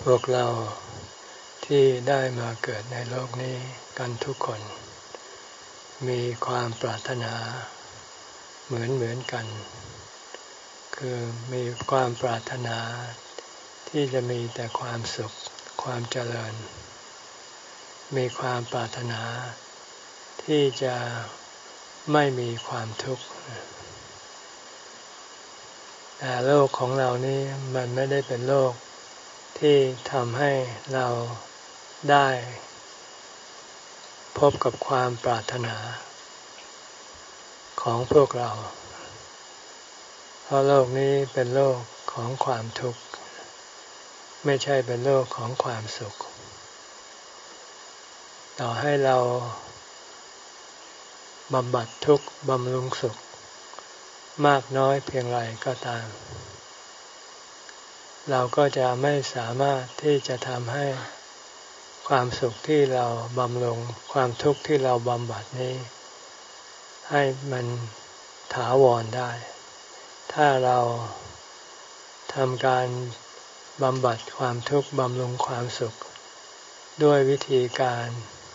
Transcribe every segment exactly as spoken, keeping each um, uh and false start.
วกเราที่ได้มาเกิดในโลกนี้กันทุกคนมีความปรารถนาเหมือนเหมือนกันคือมีความปรารถนาที่จะมีแต่ความสุขความเจริญมีความปรารถนาที่จะไม่มีความทุกข์แต่โลกของเรานี้มันไม่ได้เป็นโลกที่ทำให้เราได้พบกับความปรารถนาของพวกเราเพราะโลกนี้เป็นโลกของความทุกข์ไม่ใช่เป็นโลกของความสุขต่อให้เราบำบัดทุกข์บำรุงสุขมากน้อยเพียงไรก็ตามเราก็จะไม่สามารถที่จะทำให้ความสุขที่เราบำรุงความทุกข์ที่เราบำบัดนี้ให้มันถาวรได้ถ้าเราทำการบำบัดความทุกข์บำรุงความสุขด้วยวิธีการ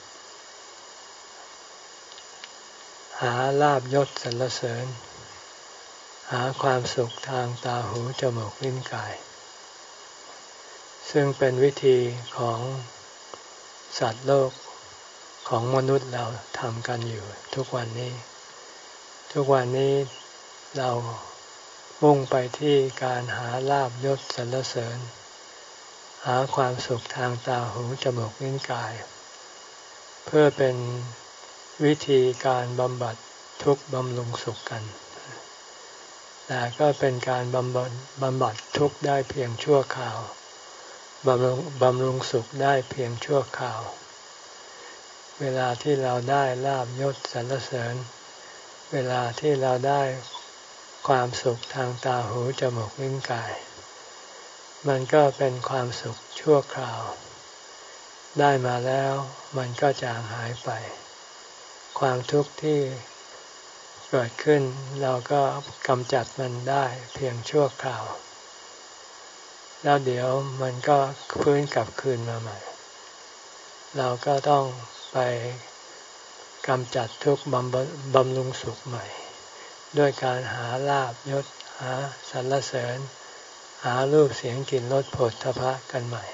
หาลาภยศสรรเสริญหาความสุขทางตาหูจมูกลิ้นกายซึ่งเป็นวิธีของสัตว์โลกของมนุษย์เราทำกันอยู่ทุกวันนี้ทุกวันนี้เรามุ่งไปที่การหาลาภยศสรรเสริญหาความสุขทางตาหูจมูกลิ้นกายเพื่อเป็นวิธีการบำบัดทุกข์บำรุงสุขกันแต่ก็เป็นการบำบัดบำบัดทุกข์ได้เพียงชั่วคราวบำรุงบำรุงสุขได้เพียงชั่วคราวเวลาที่เราได้ลาภยศสรรเสริญเวลาที่เราได้ความสุขทางตาหูจมูกลิ้นกายมันก็เป็นความสุขชั่วคราวได้มาแล้วมันก็จางหายไปความทุกข์ที่เกิดขึ้นเราก็กำจัดมันได้เพียงชั่วคราวแล้วเดี๋ยวมันก็ฟื้นกลับคืนมาใหม่เราก็ต้องไปกำจัดทุกข์บำบำรุงสุขใหม่ด้วยการหาลาภยศหาสรรเสริญหารูปเสียงกลิ่นรสโผฏฐัพพะกันใหม่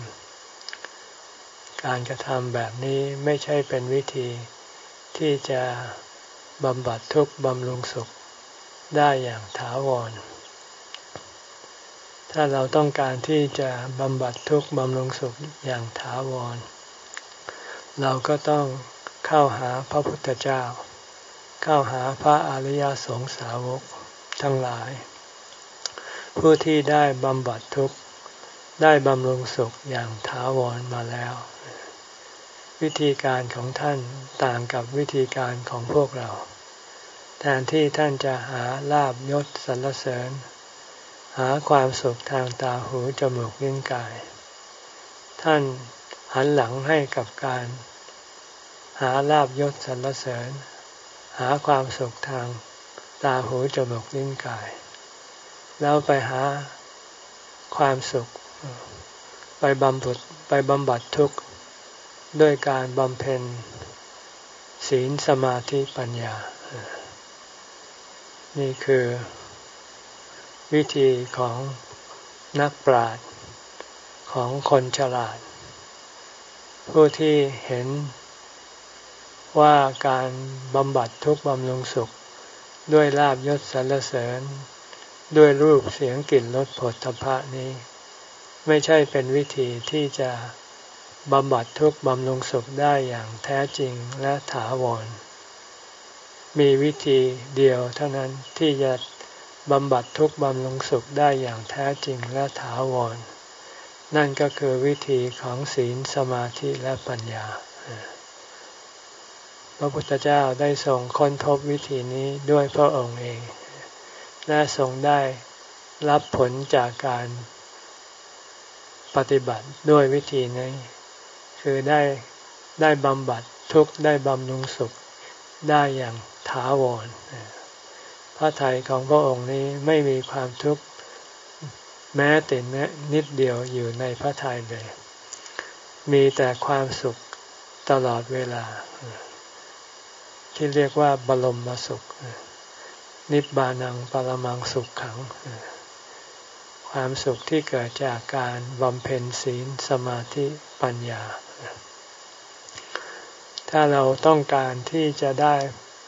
การกระทำแบบนี้ไม่ใช่เป็นวิธีที่จะบำบัดทุกข์บำรุงสุขได้อย่างถาวรถ้าเราต้องการที่จะบำบัดทุกข์บำรุงสุขอย่างถาวรเราก็ต้องเข้าหาพระพุทธเจ้าเข้าหาพระอริยสงสาวกทั้งหลายผู้ที่ได้บำบัดทุกข์ได้บำรุงสุขอย่างถาวรมาแล้ววิธีการของท่านต่างกับวิธีการของพวกเราแทนที่ท่านจะหาลาภยศสรรเสริญหาความสุขทางตาหูจมูกลิ้นกายท่านหันหลังให้กับการหาลาภยศสรรเสริญหาความสุขทางตาหูจมูกลิ้นกายแล้วไปหาความสุขไปบำบัดไปบำบัดทุกข์ด้วยการบำเพ็ญศีลสมาธิปัญญานี่คือวิธีของนักปราชญ์ของคนฉลาดผู้ที่เห็นว่าการบำบัดทุกข์บำรุงสุขด้วยลาภยศสรรเสริญด้วยรูปเสียงกลิ่นรสโผฏฐัพพะนี้ไม่ใช่เป็นวิธีที่จะบำบัดทุกข์บำรุงสุขได้อย่างแท้จริงและถาวรมีวิธีเดียวเท่านั้นที่จะบำบัดทุกข์บำรุงสุขได้อย่างแท้จริงและถาวรนั่นก็คือวิธีของศีลสมาธิและปัญญาพระพุทธเจ้าได้ทรงค้นพบวิธีนี้ด้วยพระองค์เองและทรงได้รับผลจากการปฏิบัติด้วยวิธีนี้คือได้ได้บำบัดทุกข์ได้บำรุงสุขได้อย่างถาวรพระทัยของพระองค์นี้ไม่มีความทุกข์แม้แต่นิดเดียวอยู่ในพระทัยเลยมีแต่ความสุขตลอดเวลาที่เรียกว่าบรมสุขนิพพานังปรมังสุขขังความสุขที่เกิดจากการบำเพ็ญศีลสมาธิปัญญาถ้าเราต้องการที่จะได้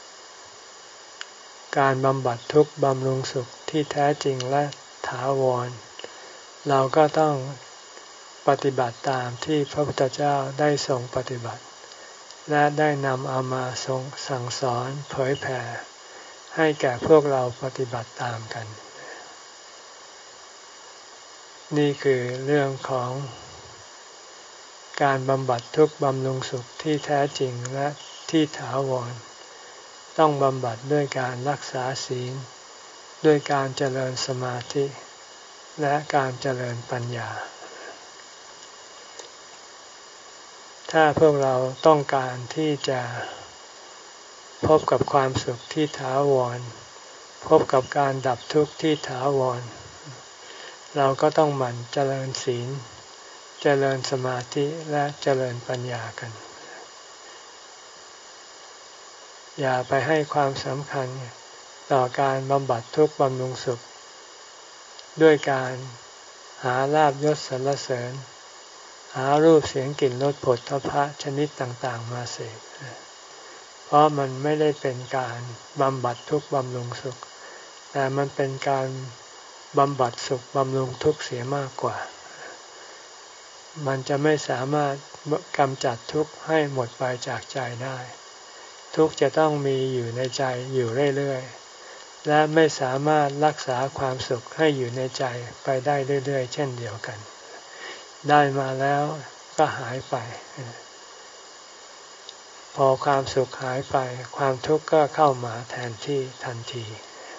การบำบัดทุกข์บำรุงสุขที่แท้จริงและถาวรเราก็ต้องปฏิบัติตามที่พระพุทธเจ้าได้ทรงปฏิบัติและได้นำเอามาทรงสั่งสอนเผยแผ่ให้แก่พวกเราปฏิบัติตามกันนี่คือเรื่องของการบำบัดทุกข์บำรุงสุขที่แท้จริงและที่ถาวรต้องบำบัดด้วยการรักษาศีลด้วยการเจริญสมาธิและการเจริญปัญญาถ้าพวกเราต้องการที่จะพบกับความสุขที่ถาวรพบกับการดับทุกข์ที่ถาวรเราก็ต้องหมั่นเจริญศีลเจริญสมาธิและเจริญปัญญากันอย่าไปให้ความสำคัญต่อการบำบัดทุกข์บำรุงสุขด้วยการหาลาภยศสรรเสริญหารูปเสียงกลิ่นรสผลทพะชนิดต่างๆมาเสพเพราะมันไม่ได้เป็นการบำบัดทุกข์บำรุงสุขแต่มันเป็นการบำบัดสุขบำรุงทุกข์เสียมากกว่ามันจะไม่สามารถกำจัดทุกข์ให้หมดไปจากใจได้ทุกข์จะต้องมีอยู่ในใจอยู่เรื่อยๆและไม่สามารถรักษาความสุขให้อยู่ในใจไปได้เรื่อยๆเช่นเดียวกันได้มาแล้วก็หายไปพอความสุขหายไปความทุกข์ก็เข้ามาแทนที่ทันที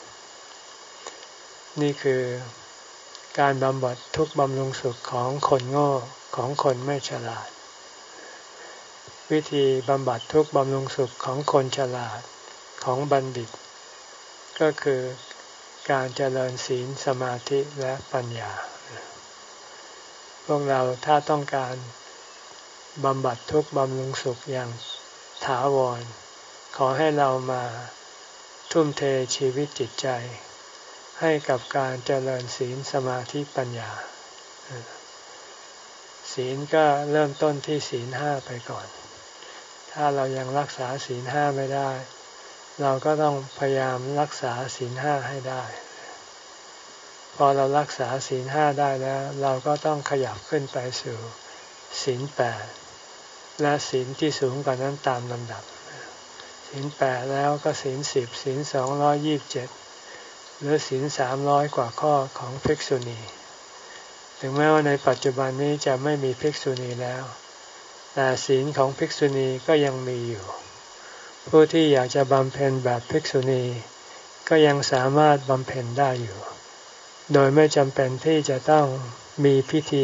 นี่คือการบำบัดทุกข์บำรุงสุขของคนโง่ของคนไม่ฉลาดวิธีบำบัดทุกข์บำรุงสุขของคนฉลาดของบัณฑิตก็คือการเจริญศีลสมาธิและปัญญาพวกเราถ้าต้องการบำบัดทุกข์บำรุงสุขอย่างถาวรขอให้เรามาทุ่มเทชีวิตจิตใจให้กับการเจริญศีลสมาธิปัญญาศีลก็เริ่มต้นที่ศีลห้าไปก่อนถ้าเรายังรักษาศีลห้าไม่ได้เราก็ต้องพยายามรักษาศีลห้าให้ได้พอเรารักษาศีลห้าได้แล้วเราก็ต้องขยับขึ้นไปสู่ศีลแปดและศีลที่สูงกว่านั้นตามลำดับศีลแปดแล้วก็ศีลสิบศีลสองร้อยยี่สิบเจ็ดหรือศีลสามร้อยกว่าข้อของภิกษุณีถึงแม้ว่าในปัจจุบันนี้จะไม่มีภิกษุณีแล้วแต่ศีลของภิกษุณีก็ยังมีอยู่ผู้ที่อยากจะบำเพ็ญแบบภิกษุณีก็ยังสามารถบำเพ็ญได้อยู่โดยไม่จำเป็นที่จะต้องมีพิธี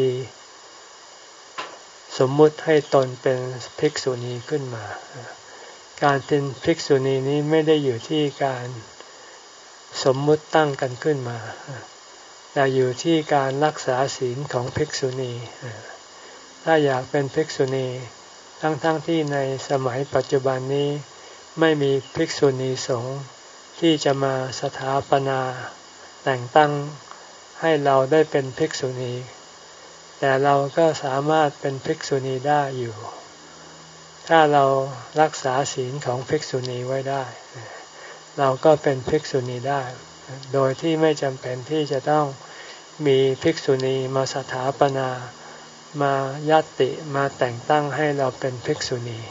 สมมุติให้ตนเป็นภิกษุณีขึ้นมาการเป็นภิกษุณีนี้ไม่ได้อยู่ที่การสมมุติตั้งกันขึ้นมาแต่อยู่ที่การรักษาศีลของภิกษุณีถ้าอยากเป็นภิกษุณีทั้งๆ ท, ที่ในสมัยปัจจุบันนี้ไม่มีภิกษุณีสงฆ์ที่จะมาสถาปนาแต่งตั้งให้เราได้เป็นภิกษุณีแต่เราก็สามารถเป็นภิกษุณีได้อยู่ถ้าเรารักษาศีลของภิกษุณีไว้ได้เราก็เป็นภิกษุณีได้โดยที่ไม่จำเป็นที่จะต้องมีภิกษุณีมาสถาปนามายัตติมาแต่งตั้งให้เราเป็นภิกษุณี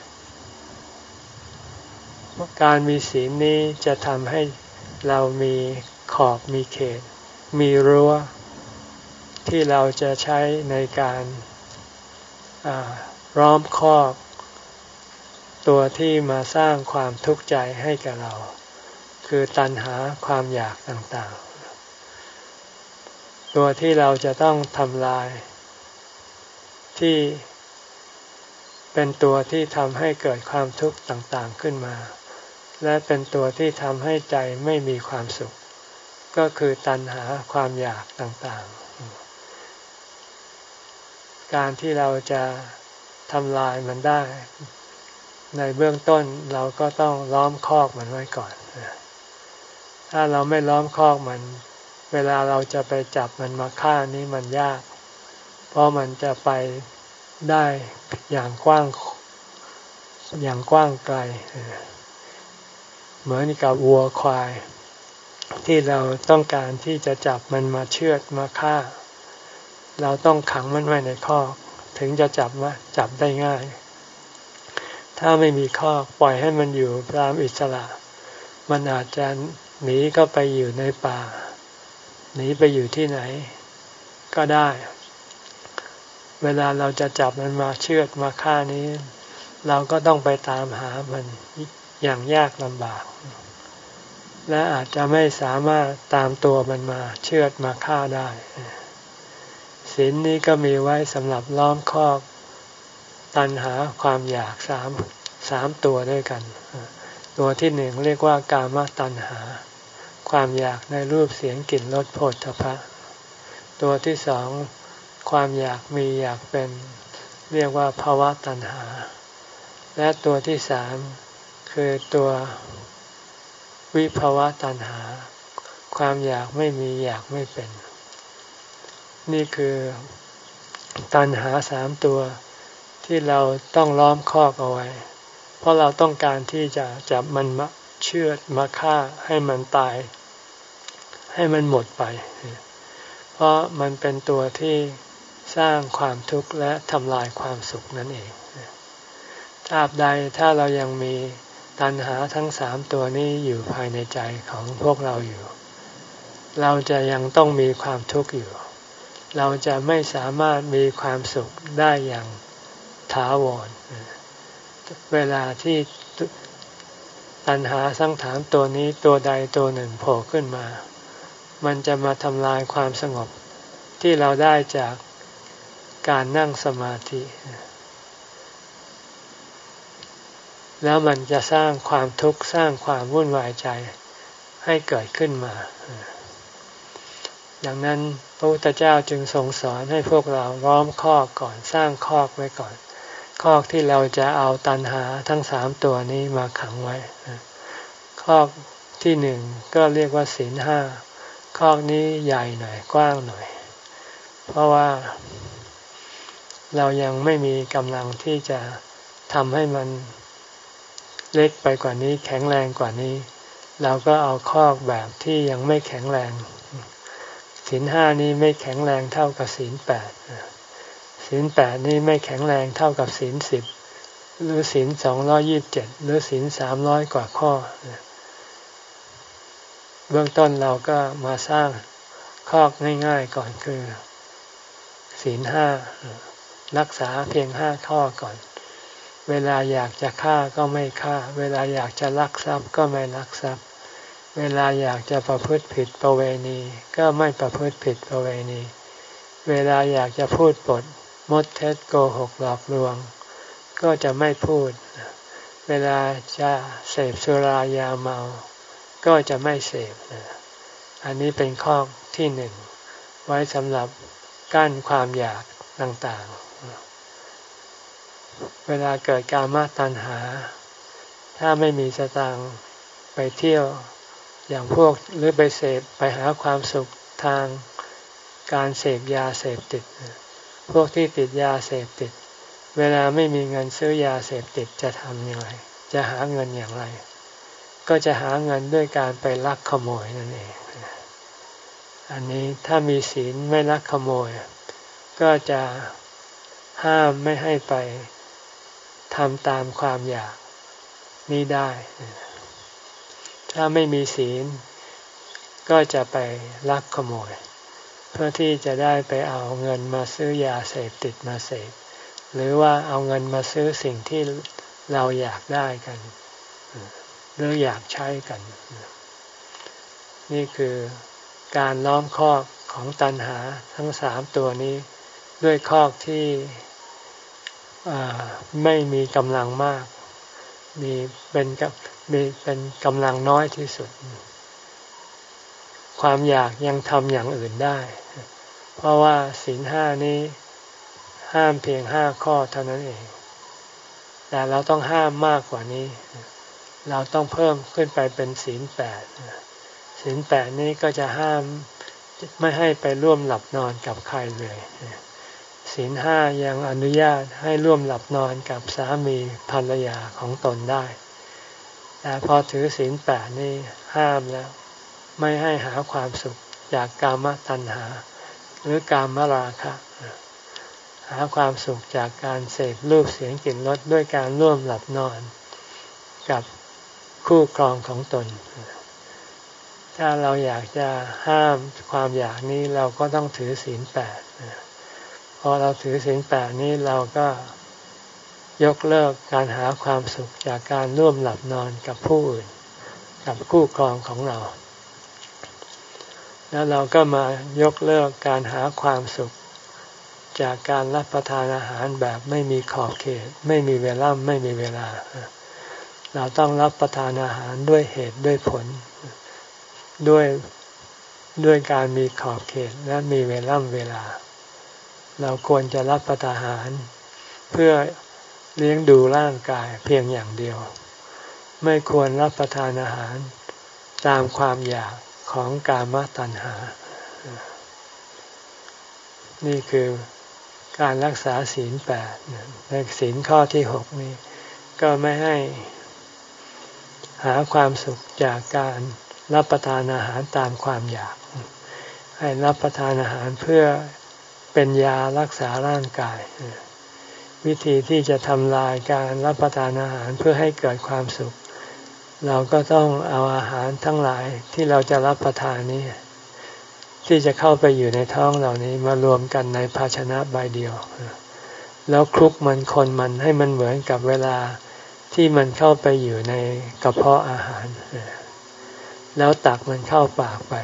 การมีศีลนี้จะทำให้เรามีขอบมีเขตมีรั้วที่เราจะใช้ในการล้อมคอกตัวที่มาสร้างความทุกข์ใจให้แก่เราคือตัณหาความอยากต่างๆตัวที่เราจะต้องทำลายที่เป็นตัวที่ทำให้เกิดความทุกข์ต่างๆขึ้นมาและเป็นตัวที่ทำให้ใจไม่มีความสุขก็คือตัณหาความอยากต่างๆการที่เราจะทำลายมันได้ในเบื้องต้นเราก็ต้องล้อมคอกมันไว้ก่อนถ้าเราไม่ล้อมคอกมันเวลาเราจะไปจับมันมาฆ่านี้มันยากเพราะมันจะไปได้อย่างกว้างอย่างกว้างไกลเหมือนกับวัวควายที่เราต้องการที่จะจับมันมาเชือดมาฆ่าเราต้องขังมันไว้ในคอกถึงจะจับว่าจับได้ง่ายถ้าไม่มีคอกปล่อยให้มันอยู่ตามอิสระมันอาจจะหนีก็ไปอยู่ในป่าหนีไปอยู่ที่ไหนก็ได้เวลาเราจะจับมันมาเชือดมาฆ่านี้เราก็ต้องไปตามหามันอย่างยากลำบากและอาจจะไม่สามารถตามตัวมันมาเชือดมาฆ่าได้ศีลนี้ก็มีไว้สำหรับล้อมคอกตัณหาความอยากสามสามตัวด้วยกันตัวที่หนึ่งเรียกว่ากามตัณหาความอยากในรูปเสียงกลิ่นรสโผฏฐัพพะตัวที่สองความอยากมีอยากเป็นเรียกว่าภวตัณหาและตัวที่สามคือตัววิภวตัณหาความอยากไม่มีอยากไม่เป็นนี่คือตัณหาสามตัวที่เราต้องล้อมคอกเอาไว้เพราะเราต้องการที่จะจับมันมาเชือดมาฆ่าให้มันตายให้มันหมดไปเพราะมันเป็นตัวที่สร้างความทุกข์และทำลายความสุขนั่นเองตราบใดถ้าเรายังมีตัณหาทั้งสามตัวนี้อยู่ภายในใจของพวกเราอยู่เราจะยังต้องมีความทุกข์อยู่เราจะไม่สามารถมีความสุขได้อย่างถาวรเวลาที่ตัณหาทั้งสามตัวนี้ตัวใดตัวหนึ่งโผล่ขึ้นมามันจะมาทำลายความสงบที่เราได้จากการนั่งสมาธิแล้วมันจะสร้างความทุกข์สร้างความวุ่นวายใจให้เกิดขึ้นมาดังนั้นพระพุทธเจ้าจึงทรงสอนให้พวกเราล้อมคอกก่อนสร้างคอกไว้ก่อนคอกที่เราจะเอาตัณหาทั้งสามตัวนี้มาขังไว้คอกที่หนึ่งก็เรียกว่าศีลห้าคอกนี้ใหญ่หน่อยกว้างหน่อยเพราะว่าเรายังไม่มีกำลังที่จะทำให้มันเล็กไปกว่านี้แข็งแรงกว่านี้เราก็เอาคอกแบบที่ยังไม่แข็งแรงศีลห้านี้ไม่แข็งแรงเท่ากับศีลแปดศีลแปดนี้ไม่แข็งแรงเท่ากับศีลสิบหรือศีลสองร้อยยี่สิบเจ็ดหรือศีลสามร้อยกว่าข้อเบื้องต้นเราก็มาสร้างคอกง่ายๆก่อนคือศีลห้ารักษาเพียงห้าข้อก่อนเวลาอยากจะฆ่าก็ไม่ฆ่าเวลาอยากจะลักทรัพย์ก็ไม่ลักทรัพย์เวลาอยากจะประพฤติผิดประเวณีก็ไม่ประพฤติผิดประเวณีเวลาอยากจะพูดปดมดเท็จโกหกหลอกลวงก็จะไม่พูดเวลาจะเสพสุรายาเมาก็จะไม่เสพอันนี้เป็นข้อที่หนึ่งไว้สำหรับกั้นความอยากต่างๆเวลาเกิดกามตัณหาถ้าไม่มีสตางค์ไปเที่ยวอย่างพวกหรือไปเสพไปหาความสุขทางการเสพยาเสพติดพวกที่ติดยาเสพติดเวลาไม่มีเงินซื้อยาเสพติดจะทำอย่างไรจะหาเงินอย่างไรก็จะหาเงินด้วยการไปลักขโมยนั่นเองอันนี้ถ้ามีศีลไม่ลักขโมยก็จะห้ามไม่ให้ไปทำตามความอยากนี้ได้ถ้าไม่มีศีลก็จะไปลักขโมยเพื่อที่จะได้ไปเอาเงินมาซื้อยาเสพติดมาเสพหรือว่าเอาเงินมาซื้อสิ่งที่เราอยากได้กันหรืออยากใช้กันนี่คือการล้อมคอกของตัณหาทั้งสามตัวนี้ด้วยคอกที่ไม่มีกำลังมากมีเป็นกับมีเป็นกำลังน้อยที่สุดความอยากยังทำอย่างอื่นได้เพราะว่าศีลห้านี้ห้ามเพียงห้าข้อเท่านั้นเองแต่เราต้องห้ามมากกว่านี้เราต้องเพิ่มขึ้นไปเป็นศีลแปดศีลแปดนี้ก็จะห้ามไม่ให้ไปร่วมหลับนอนกับใครเลยศีลห้ายังอนุญาตให้ร่วมหลับนอนกับสามีภรรยาของตนได้แต่พอถือศีลแปดนี่ห้ามแล้วไม่ให้หาความสุขจากกามตัณหาหรือกามราคะหาความสุขจากการเสพรูปเสียงกลิ่นรสด้วยการร่วมหลับนอนกับคู่ครองของตนถ้าเราอยากจะห้ามความอยากนี้เราก็ต้องถือศีลแปดพอเราถือศีลแปดนี้เราก็ยกเลิกการหาความสุขจากการร่วมหลับนอนกับผู้อื่นกับคู่ครองของเราแล้วเราก็มายกเลิกการหาความสุขจากการรับประทานอาหารแบบไม่มีขอบเขตไม่มีเวลาไม่มีเวลาเราต้องรับประทานอาหารด้วยเหตุด้วยผลด้วยด้วยการมีขอบเขตและมีเวลาเวลาเราควรจะรับประทานอาหารเพื่อเลี้ยงดูร่างกายเพียงอย่างเดียวไม่ควรรับประทานอาหารตามความอยากของกามตัณหานี่คือการรักษาศีลแปดในศีลข้อที่หกนี้ก็ไม่ให้หาความสุขจากการรับประทานอาหารตามความอยากให้รับประทานอาหารเพื่อเป็นยารักษาร่างกายวิธีที่จะทำลายการรับประทานอาหารเพื่อให้เกิดความสุขเราก็ต้องเอาอาหารทั้งหลายที่เราจะรับประทานนี้ที่จะเข้าไปอยู่ในท้องเหล่านี้มารวมกันในภาชนะใบเดียวแล้วคลุกมันคนมันให้มันเหมือนกับเวลาที่มันเข้าไปอยู่ในกระเพาะอาหารแล้วตักมันเข้าปากไป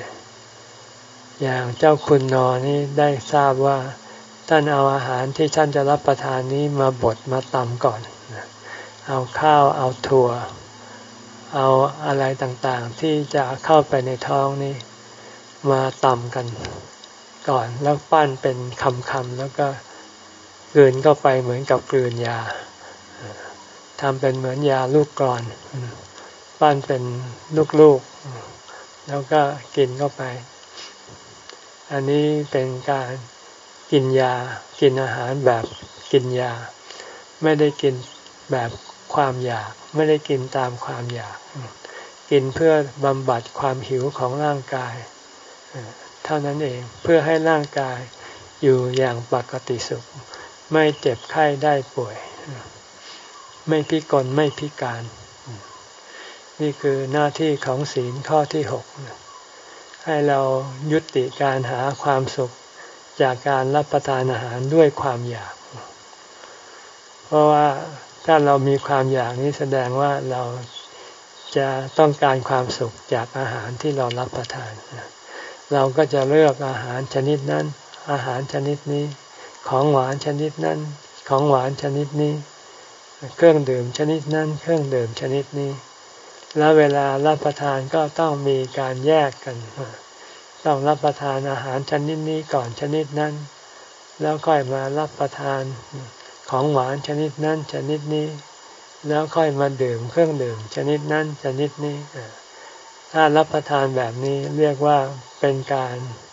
อย่างเจ้าคุณนอนี่ได้ทราบว่าท่านเอาอาหารที่ท่านจะรับประทานนี้มาบดมาตำก่อนเอาข้าวเอาถั่วเอาอะไรต่างๆที่จะเข้าไปในท้องนี้มาตำกันก่อนแล้วปั้นเป็นคำๆแล้วก็กลืนเข้าไปเหมือนกับกลืนยาทำเป็นเหมือนยาลูกกลอนปั้นเป็นลูกๆแล้วก็กินเข้าไปอันนี้เป็นการกินยากินอาหารแบบกินยาไม่ได้กินแบบความอยากไม่ได้กินตามความอยากกินเพื่อบำบัดความหิวของร่างกายเท่านั้นเองเพื่อให้ร่างกายอยู่อย่างปกติสุขไม่เจ็บไข้ได้ป่วยไม่พิกลไม่พิการนี่คือหน้าที่ของศีลข้อที่หกให้เรายุติการหาความสุขจากการรับประทานอาหารด้วยความอยากเพราะว่าถ้าเรามีความอยากนี้แสดงว่าเราจะต้องการความสุขจากอาหารที่เรารับประทานเราก็จะเลือกอาหารชนิดนั้นอาหารชนิดนี้ของหวานชนิดนั้นของหวานชนิดนี้เครื่องดื่มชนิดนั้นเครื่องดื่มชนิดนี้แล้วเวลารับประทานก็ต้องมีการแยกกันต้องรับประทานอาหารชนิดนี้ก่อนชนิดนั้นแล้วค่อยมารับประทานของหวานชนิดนั้นชนิดนี้แล้วค่อยมาดื่มเครื่องดื่มชนิดนั้นชนิดนี้ถ้ารับประทานแบบนี้เรียกว่าเป็นการ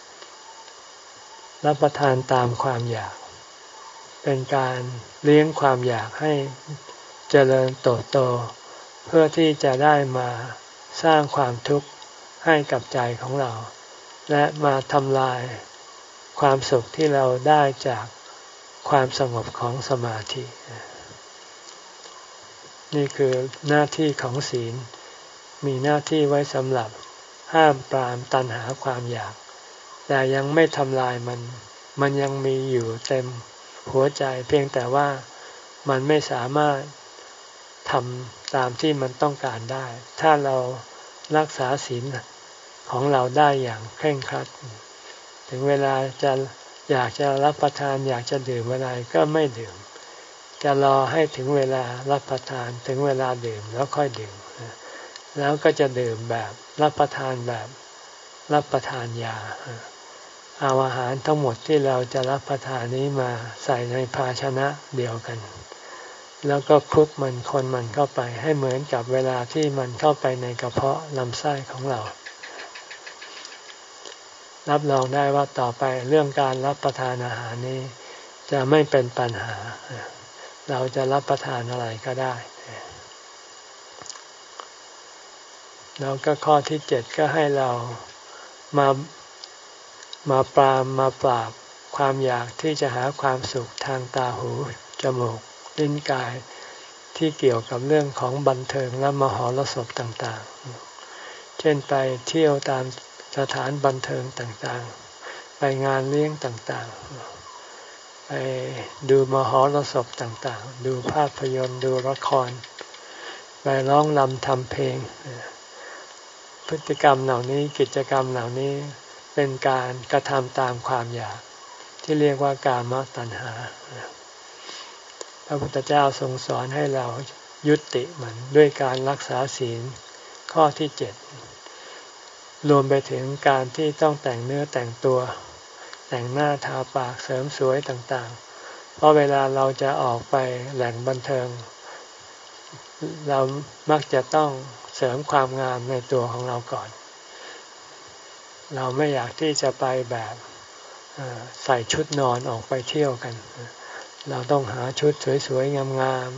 รับประทานตามความอยากเป็นการเลี้ยงความอยากให้เจริญเติบโตเพื่อที่จะได้มาสร้างความทุกข์ให้กับใจของเราและมาทำลายความสุขที่เราได้จากความสงบของสมาธินี่คือหน้าที่ของศีลมีหน้าที่ไว้สำหรับห้ามปรามตัณหาความอยากแต่ยังไม่ทำลายมันมันยังมีอยู่เต็มหัวใจเพียงแต่ว่ามันไม่สามารถทำตามที่มันต้องการได้ถ้าเรารักษาศีลของเราได้อย่างเคร่งครัดถึงเวลาจะอยากจะรับประทานอยากจะดื่มอะไรก็ไม่ดื่มจะรอให้ถึงเวลารับประทานถึงเวลาดื่มแล้วค่อยดื่มแล้วก็จะดื่มแบบรับประทานแบบรับประทานยาเอาอาหารทั้งหมดที่เราจะรับประทานนี้มาใส่ในภาชนะเดียวกันแล้วก็คลุกมันคนมันเข้าไปให้เหมือนกับเวลาที่มันเข้าไปในกระเพาะลำไส้ของเรารับรองได้ว่าต่อไปเรื่องการรับประทานอาหารนี้จะไม่เป็นปัญหาเราจะรับประทานอะไรก็ได้แล้วก็ข้อที่เจ็ดก็ให้เรามามาปรามมาปราบความอยากที่จะหาความสุขทางตาหูจมูกลิ้นกายที่เกี่ยวกับเรื่องของบันเทิงและมหรสพต่างๆเช่นไปเที่ยวตามสถานบันเทิงต่างๆไปงานเลี้ยงต่างๆไปดูมหรสพต่างๆดูภาพยนตร์ดูละครไปร้องรำทำเพลงพฤติกรรมเหล่านี้กิจกรรมเหล่านี้เป็นการกระทำตามความอยากที่เรียกว่ากามตัณหาพระพุทธเจ้าทรงสอนให้เรายุติมันด้วยการรักษาศีลข้อที่เจ็ดรวมไปถึงการที่ต้องแต่งเนื้อแต่งตัวแต่งหน้าทาปากเสริมสวยต่างๆเพราะเวลาเราจะออกไปแหล่งบันเทิงเรามักจะต้องเสริมความงามในตัวของเราก่อนเราไม่อยากที่จะไปแบบใส่ชุดนอนออกไปเที่ยวกันเราต้องหาชุดสวยๆงาม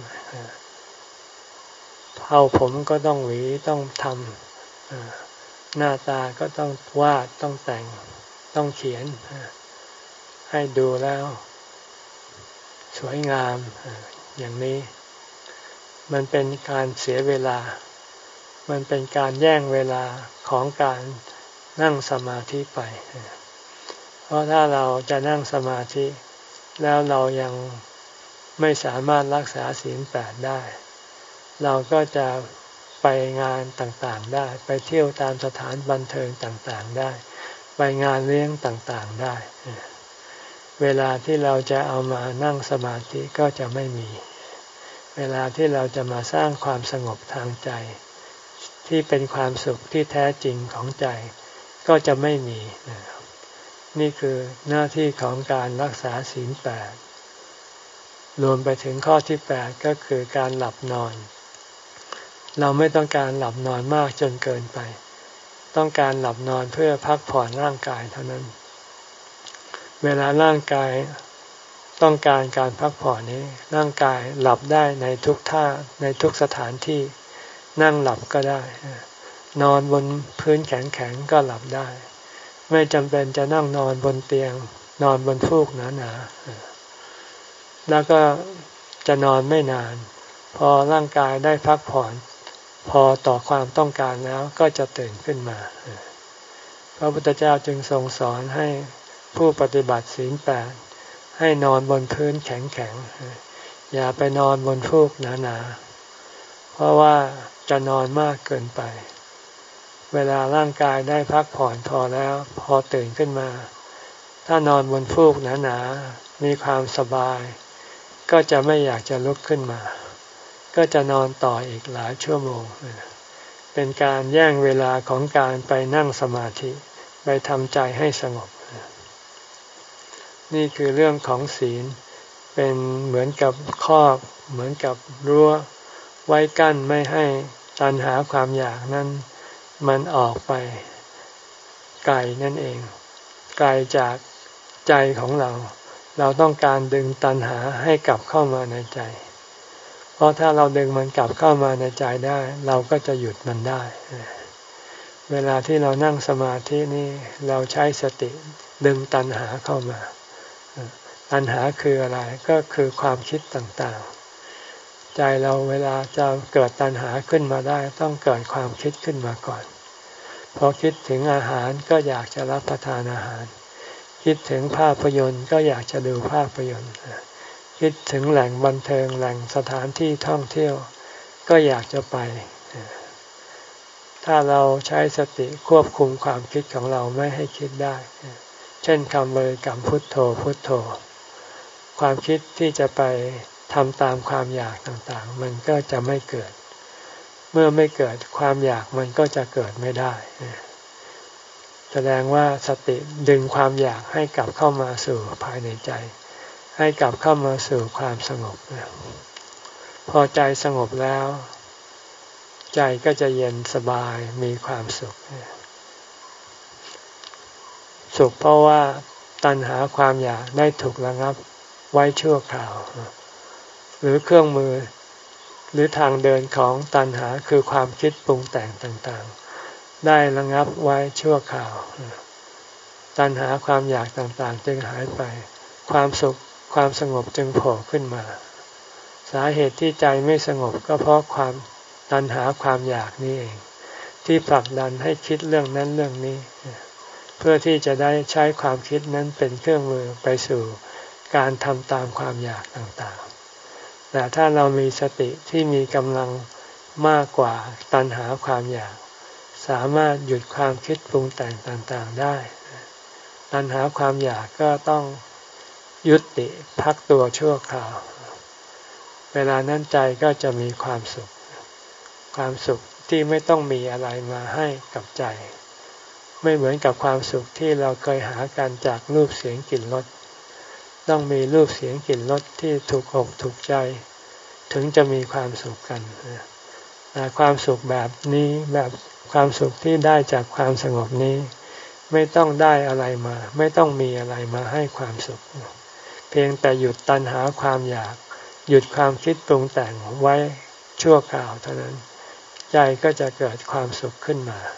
ๆเผ้าผมก็ต้องหวีต้องทำหน้าตาก็ต้องวาดต้องแต่งต้องเขียนให้ดูแล้วสวยงามอย่างนี้มันเป็นการเสียเวลามันเป็นการแย่งเวลาของการนั่งสมาธิไปเพราะถ้าเราจะนั่งสมาธิแล้วเรายังไม่สามารถรักษาศีลแปดได้เราก็จะไปงานต่างๆได้ไปเที่ยวตามสถานบันเทิงต่างๆได้ไปงานเลี้ยงต่างๆได้เวลาที่เราจะเอามานั่งสมาธิก็จะไม่มีเวลาที่เราจะมาสร้างความสงบทางใจที่เป็นความสุขที่แท้จริงของใจก็จะไม่มีนี่คือหน้าที่ของการรักษาศีลแปดรวมไปถึงข้อที่แปดก็คือการหลับนอนเราไม่ต้องการหลับนอนมากจนเกินไปต้องการหลับนอนเพื่อพักผ่อนร่างกายเท่านั้นเวลาร่างกายต้องการการพักผ่อนนี้ร่างกายหลับได้ในทุกท่าในทุกสถานที่นั่งหลับก็ได้นอนบนพื้นแข็งๆก็หลับได้ไม่จำเป็นจะนั่งนอนบนเตียงนอนบนฟูกหนาๆแล้วก็จะนอนไม่นานพอร่างกายได้พักผ่อนพอต่อความต้องการแล้วก็จะตื่นขึ้นมาพระพุทธเจ้าจึงทรงสอนให้ผู้ปฏิบัติศีลแปดให้นอนบนพื้นแข็งๆอย่าไปนอนบนฟูกหนาๆเพราะว่าจะนอนมากเกินไปเวลาร่างกายได้พักผ่อนพอแล้วพอตื่นขึ้นมาถ้านอนบนฟูกหนาๆมีความสบายก็จะไม่อยากจะลุกขึ้นมาก็จะนอนต่ออีกหลายชั่วโมงเป็นการแย่งเวลาของการไปนั่งสมาธิไปทำใจให้สงบนี่คือเรื่องของศีลเป็นเหมือนกับครอบเหมือนกับรั้วไว้กั้นไม่ให้ตัณหาความอยากนั้นมันออกไปไกลนั่นเองไกลจากใจของเราเราต้องการดึงตัณหาให้กลับเข้ามาในใจเพราะถ้าเราดึงมันกลับเข้ามาในใจได้เราก็จะหยุดมันได้เวลาที่เรานั่งสมาธินี่เราใช้สติดึงตัณหาเข้ามาตัณหาคืออะไรก็คือความคิดต่างๆใจเราเวลาจะเกิดตัณหาขึ้นมาได้ต้องเกิดความคิดขึ้นมาก่อนพอคิดถึงอาหารก็อยากจะรับประทานอาหารคิดถึงภาพยนตร์ก็อยากจะดูภาพยนตร์คิดถึงแหล่งบันเทิงแหล่งสถานที่ท่องเที่ยวก็อยากจะไปถ้าเราใช้สติควบคุมความคิดของเราไม่ให้คิดได้เช่นคำบริกรรมพุทโธพุทโธความคิดที่จะไปทำตามความอยากต่างๆมันก็จะไม่เกิดเมื่อไม่เกิดความอยากมันก็จะเกิดไม่ได้แสดงว่าสติดึงความอยากให้กลับเข้ามาสู่ภายในใจให้กลับเข้ามาสู่ความสงบพอใจสงบแล้วใจก็จะเย็นสบายมีความสุขสุขเพราะว่าตัณหาความอยากได้ถูกระงับไว้ชั่วคราวหรือเครื่องมือหรือทางเดินของตัณหาคือความคิดปรุงแต่งต่างๆได้ระงับไว้ชั่วคราวตัณหาความอยากต่างๆจึงหายไปความสุขความสงบจึงโผล่ขึ้นมาสาเหตุที่ใจไม่สงบก็เพราะความตัณหาความอยากนี่เองที่ผลักดันให้คิดเรื่องนั้นเรื่องนี้เพื่อที่จะได้ใช้ความคิดนั้นเป็นเครื่องมือไปสู่การทำตามความอยากต่างๆแต่ถ้าเรามีสติที่มีกำลังมากกว่าตัณหาความอยากสามารถหยุดความคิดปรุงแต่งต่างๆได้ตัณหาความอยากก็ต้องยุติพักตัวชั่วคราวเวลานั้นใจก็จะมีความสุขความสุขที่ไม่ต้องมีอะไรมาให้กับใจไม่เหมือนกับความสุขที่เราเคยหากันจากรูปเสียงกลิ่นรสต้องมีรูปเสียงกลิ่นรสที่ถูกอกถูกใจถึงจะมีความสุขกันแต่ความสุขแบบนี้แบบความสุขที่ได้จากความสงบนี้ไม่ต้องได้อะไรมาไม่ต้องมีอะไรมาให้ความสุขเพียงแต่หยุดตัณหาความอยากหยุดความคิดปรุงแต่งไว้ชั่วคราวเท่านั้นใจก็จะเกิดความสุขขึ้นมา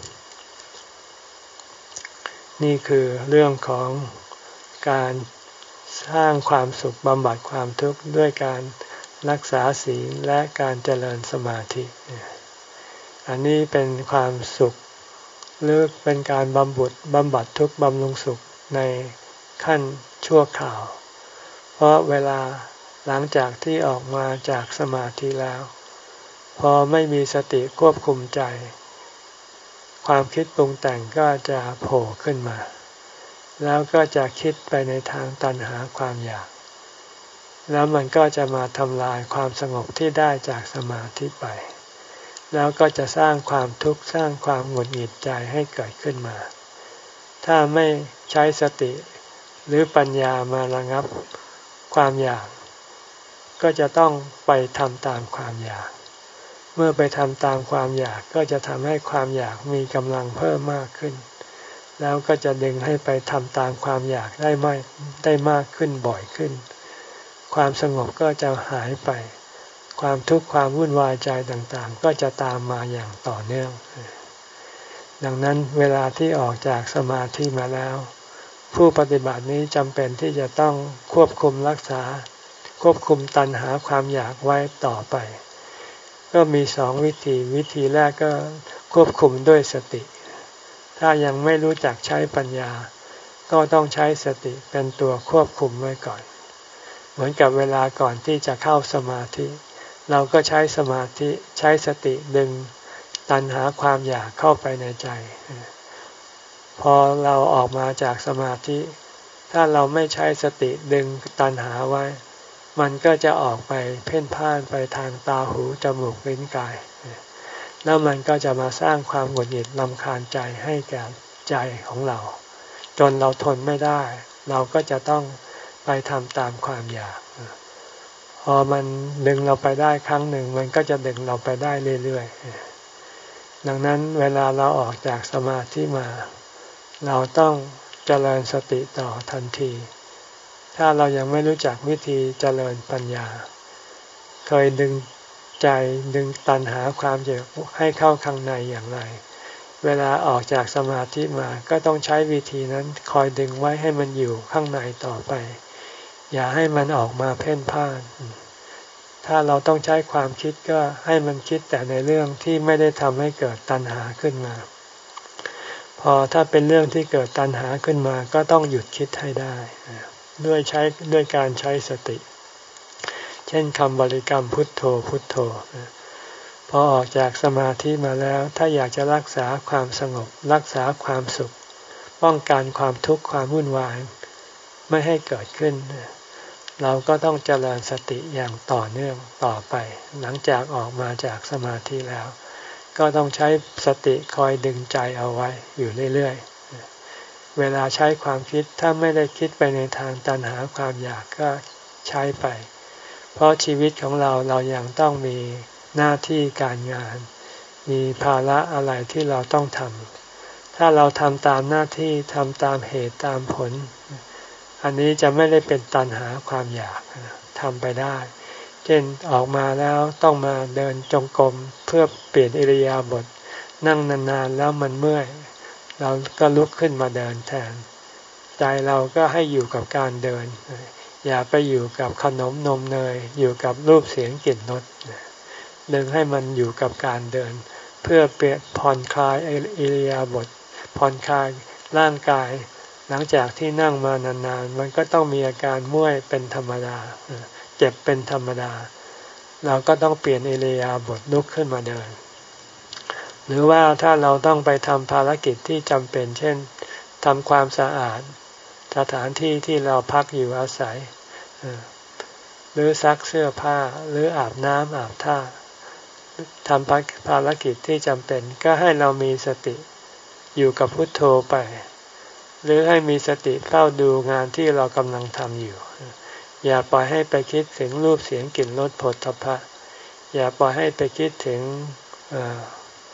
นี่คือเรื่องของการสร้างความสุขบำบัดความทุกข์ด้วยการรักษาศีลและการเจริญสมาธิอันนี้เป็นความสุขหรือเป็นการบำบัดบำบัดทุกข์บำรุงสุขในขั้นชั่วคราวเพราะเวลาหลังจากที่ออกมาจากสมาธิแล้วพอไม่มีสติควบคุมใจความคิดปรุงแต่งก็จะโผล่ขึ้นมาแล้วก็จะคิดไปในทางตัณหาความอยากแล้วมันก็จะมาทำลายความสงบที่ได้จากสมาธิไปแล้วก็จะสร้างความทุกข์สร้างความหงุดหงิดใจให้เกิดขึ้นมาถ้าไม่ใช้สติหรือปัญญามาระงับความอยากก็จะต้องไปทำตามความอยากเมื่อไปทำตามความอยากก็จะทำให้ความอยากมีกำลังเพิ่มมากขึ้นแล้วก็จะดึงให้ไปทำตามความอยากได้ไม่ได้มากขึ้นบ่อยขึ้นความสงบก็จะหายไปความทุกข์ความวุ่นวายใจต่างๆก็จะตามมาอย่างต่อเนื่องดังนั้นเวลาที่ออกจากสมาธิมาแล้วผู้ปฏิบัตินี้จำเป็นที่จะต้องควบคุมรักษาควบคุมตัณหาความอยากไว้ต่อไปก็มีสองวิธีวิธีแรกก็ควบคุมด้วยสติถ้ายังไม่รู้จักใช้ปัญญาก็ต้องใช้สติเป็นตัวควบคุมไว้ก่อนเหมือนกับเวลาก่อนที่จะเข้าสมาธิเราก็ใช้สมาธิใช้สติดึงตัณหาความอยากเข้าไปในใจพอเราออกมาจากสมาธิถ้าเราไม่ใช้สติดึงตัณหาไว้มันก็จะออกไปเพ่นพ่านไปทางตาหูจมูกลิ้นกายแล้วมันก็จะมาสร้างความหงุดหงิดรำคาญใจให้แก่ใจของเราจนเราทนไม่ได้เราก็จะต้องไปทำตามความอยากพอมันดึงเราไปได้ครั้งหนึ่งมันก็จะดึงเราไปได้เรื่อยๆดังนั้นเวลาเราออกจากสมาธิมาเราต้องเจริญสติต่อทันทีถ้าเรายังไม่รู้จักวิธีเจริญปัญญาเคยดึงใจดึงตัณหาความอยากให้เข้าข้างในอย่างไรเวลาออกจากสมาธิมาก็ต้องใช้วิธีนั้นคอยดึงไว้ให้มันอยู่ข้างในต่อไปอย่าให้มันออกมาเพ่นพ่านถ้าเราต้องใช้ความคิดก็ให้มันคิดแต่ในเรื่องที่ไม่ได้ทำให้เกิดตัณหาขึ้นมาพอถ้าเป็นเรื่องที่เกิดตัณหาขึ้นมาก็ต้องหยุดคิดให้ได้ด้วยใช้ด้วยการใช้สติเช่นคำบริกรรมพุทโธพุทโธพอออกจากสมาธิมาแล้วถ้าอยากจะรักษาความสงบรักษาความสุขป้องกันความทุกข์ความวุ่นวายไม่ให้เกิดขึ้นเราก็ต้องเจริญสติอย่างต่อเนื่องต่อไปหลังจากออกมาจากสมาธิแล้วก็ต้องใช้สติคอยดึงใจเอาไว้อยู่เรื่อยเวลาใช้ความคิดถ้าไม่ได้คิดไปในทางตัณหาความอยากก็ใช้ไปเพราะชีวิตของเราเรายังต้องมีหน้าที่การงานมีภาระอะไรที่เราต้องทำถ้าเราทำตามหน้าที่ทำตามเหตุตามผลอันนี้จะไม่ได้เป็นตัณหาความอยากทำไปได้เช่นออกมาแล้วต้องมาเดินจงกรมเพื่อเปลี่ยนอิริยาบถนั่งนานๆแล้วมันเมื่อยเราก็ลุกขึ้นมาเดินแทนใจเราก็ให้อยู่กับการเดินอย่าไปอยู่กับขนมนมเนยอยู่กับรูปเสียงกลิ่นรสดึงให้มันอยู่กับการเดินเพื่อเปลี่ยนผ่อนคลายอิริยาบถผ่อนคลายร่างกายหลังจากที่นั่งมานานๆมันก็ต้องมีอาการเมื่อยเป็นธรรมดาเจ็บเป็นธรรมดาเราก็ต้องเปลี่ยนอิริยาบถลุกขึ้นมาเดินหรือว่าถ้าเราต้องไปทำภารกิจที่จำเป็นเช่นทำความสะอาดสถานที่ที่เราพักอยู่อาศัยหรือซักเสื้อผ้าหรืออาบน้ำอาบท่าทำภารกิจที่จำเป็นก็ให้เรามีสติอยู่กับพุทโธไปหรือให้มีสติเฝ้าดูงานที่เรากำลังทำอยู่อย่าปล่อยให้ไปคิดถึงรูปเสียงกลิ่นรสโผฏฐัพพะอย่าปล่อยให้ไปคิดถึงเอ่อ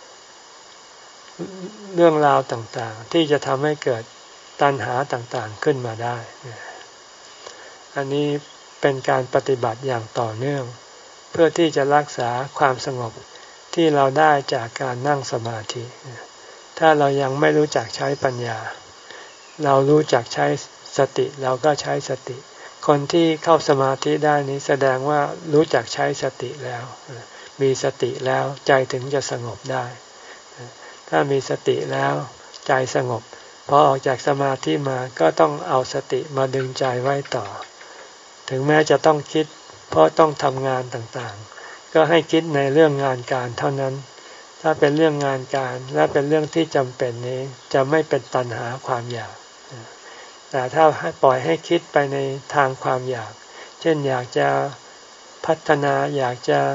เรื่องราวต่างๆที่จะทำให้เกิดตัณหาต่างๆขึ้นมาได้อันนี้เป็นการปฏิบัติอย่างต่อเนื่องเพื่อที่จะรักษาความสงบที่เราได้จากการนั่งสมาธิถ้าเรายังไม่รู้จักใช้ปัญญาเรารู้จักใช้สติเราก็ใช้สติคนที่เข้าสมาธิได้นี้แสดงว่ารู้จักใช้สติแล้วมีสติแล้วใจถึงจะสงบได้ถ้ามีสติแล้วใจสงบพอออกจากสมาธิมาก็ต้องเอาสติมาดึงใจไว้ต่อถึงแม้จะต้องคิดเพราะต้องทำงานต่างๆก็ให้คิดในเรื่องงานการเท่านั้นถ้าเป็นเรื่องงานการและเป็นเรื่องที่จำเป็นนี้จะไม่เป็นตัณหาความอยากแต่ถ้าให้ปล่อยให้คิดไปในทางความอยากเช่นอยากจะพัฒนาอยากจะ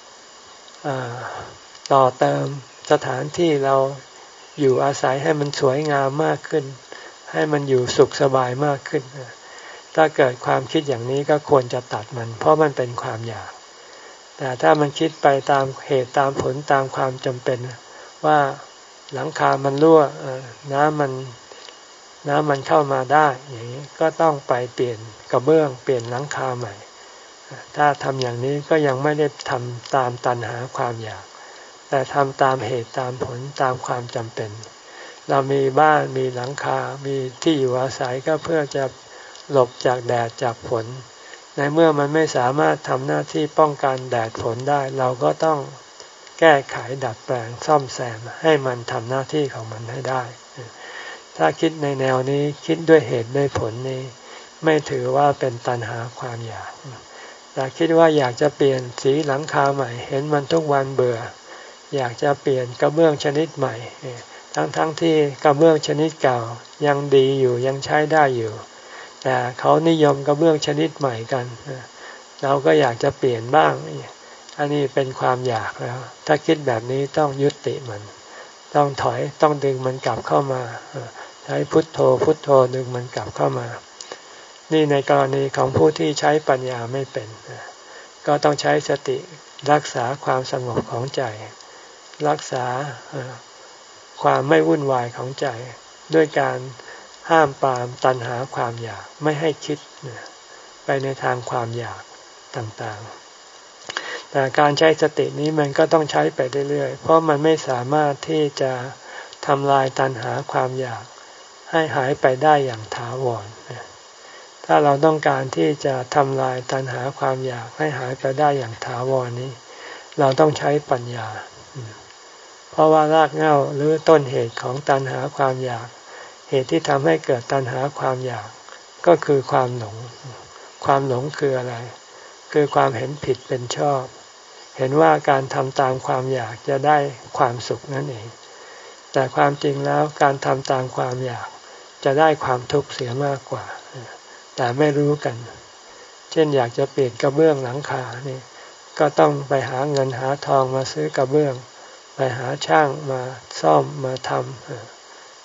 ต่อเติมสถานที่เราอยู่อาศัยให้มันสวยงามมากขึ้นให้มันอยู่สุขสบายมากขึ้นถ้าเกิดความคิดอย่างนี้ก็ควรจะตัดมันเพราะมันเป็นความอยากแต่ถ้ามันคิดไปตามเหตุตามผลตามความจำเป็นว่าหลังคามันรั่วน้ำมันน้ำมันเข้ามาได้อย่างนี้ก็ต้องไปเปลี่ยนกระเบื้องเปลี่ยนหลังคาใหม่ถ้าทำอย่างนี้ก็ยังไม่ได้ทำตามตัณหาความอยากแต่ทำตามเหตุตามผลตามความจำเป็นเรามีบ้านมีหลังคามีที่อยู่อาศัยก็เพื่อจะหลบจากแดดจากฝนในเมื่อมันไม่สามารถทำหน้าที่ป้องกันแดดฝนได้เราก็ต้องแก้ไขดัดแปลงซ่อมแซมให้มันทำหน้าที่ของมันให้ได้ถ้าคิดในแนวนี้คิดด้วยเหตุด้วยผลนี้ไม่ถือว่าเป็นตัณหาความอยากแต่คิดว่าอยากจะเปลี่ยนสีหลังคาใหม่เห็นมันทุกวันเบื่ออยากจะเปลี่ยนกระเบื้องชนิดใหม่ทั้งๆ ท, ที่กระเบื้องชนิดเก่ายังดีอยู่ยังใช้ได้อยู่แต่เขานิยมกระเบื้องชนิดใหม่กันเราก็อยากจะเปลี่ยนบ้างอันนี้เป็นความอยากแล้วถ้าคิดแบบนี้ต้องยุติมันต้องถอยต้องดึงมันกลับเข้ามาใช้พุทโธพุทโธดึงมันกลับเข้ามานี่ในกรณีของผู้ที่ใช้ปัญญาไม่เป็นก็ต้องใช้สติรักษาความสงบของใจรักษาความไม่วุ่นวายของใจด้วยการห้ามปรามตัณหาความอยากไม่ให้คิดไปในทางความอยากต่างๆแต่การใช้สตินี้มันก็ต้องใช้ไปเรื่อยๆเพราะมันไม่สามารถที่จะทำลายตัณหาความอยากให้หายไปได้อย่างถาวรถ้าเราต้องการที่จะทำลายตัณหาความอยากให้หายไปได้อย่างถาวรนี้เราต้องใช้ปัญญาเพราะว่ารากเหง้าหรือต้นเหตุของตัณหาความอยากเหตุที่ทำให้เกิดตัณหาความอยากก็คือความหลงความหลงคืออะไรคือความเห็นผิดเป็นชอบเห็นว่าการทำตามความอยากจะได้ความสุขนั่นเองแต่ความจริงแล้วการทำตามความอยากจะได้ความทุกข์เสียมากกว่าแต่ไม่รู้กันเช่นอยากจะเปลี่ยนกระเบื้องหลังคานี่ก็ต้องไปหาเงินหาทองมาซื้อกระเบื้องไปหาช่างมาซ่อมมาทำ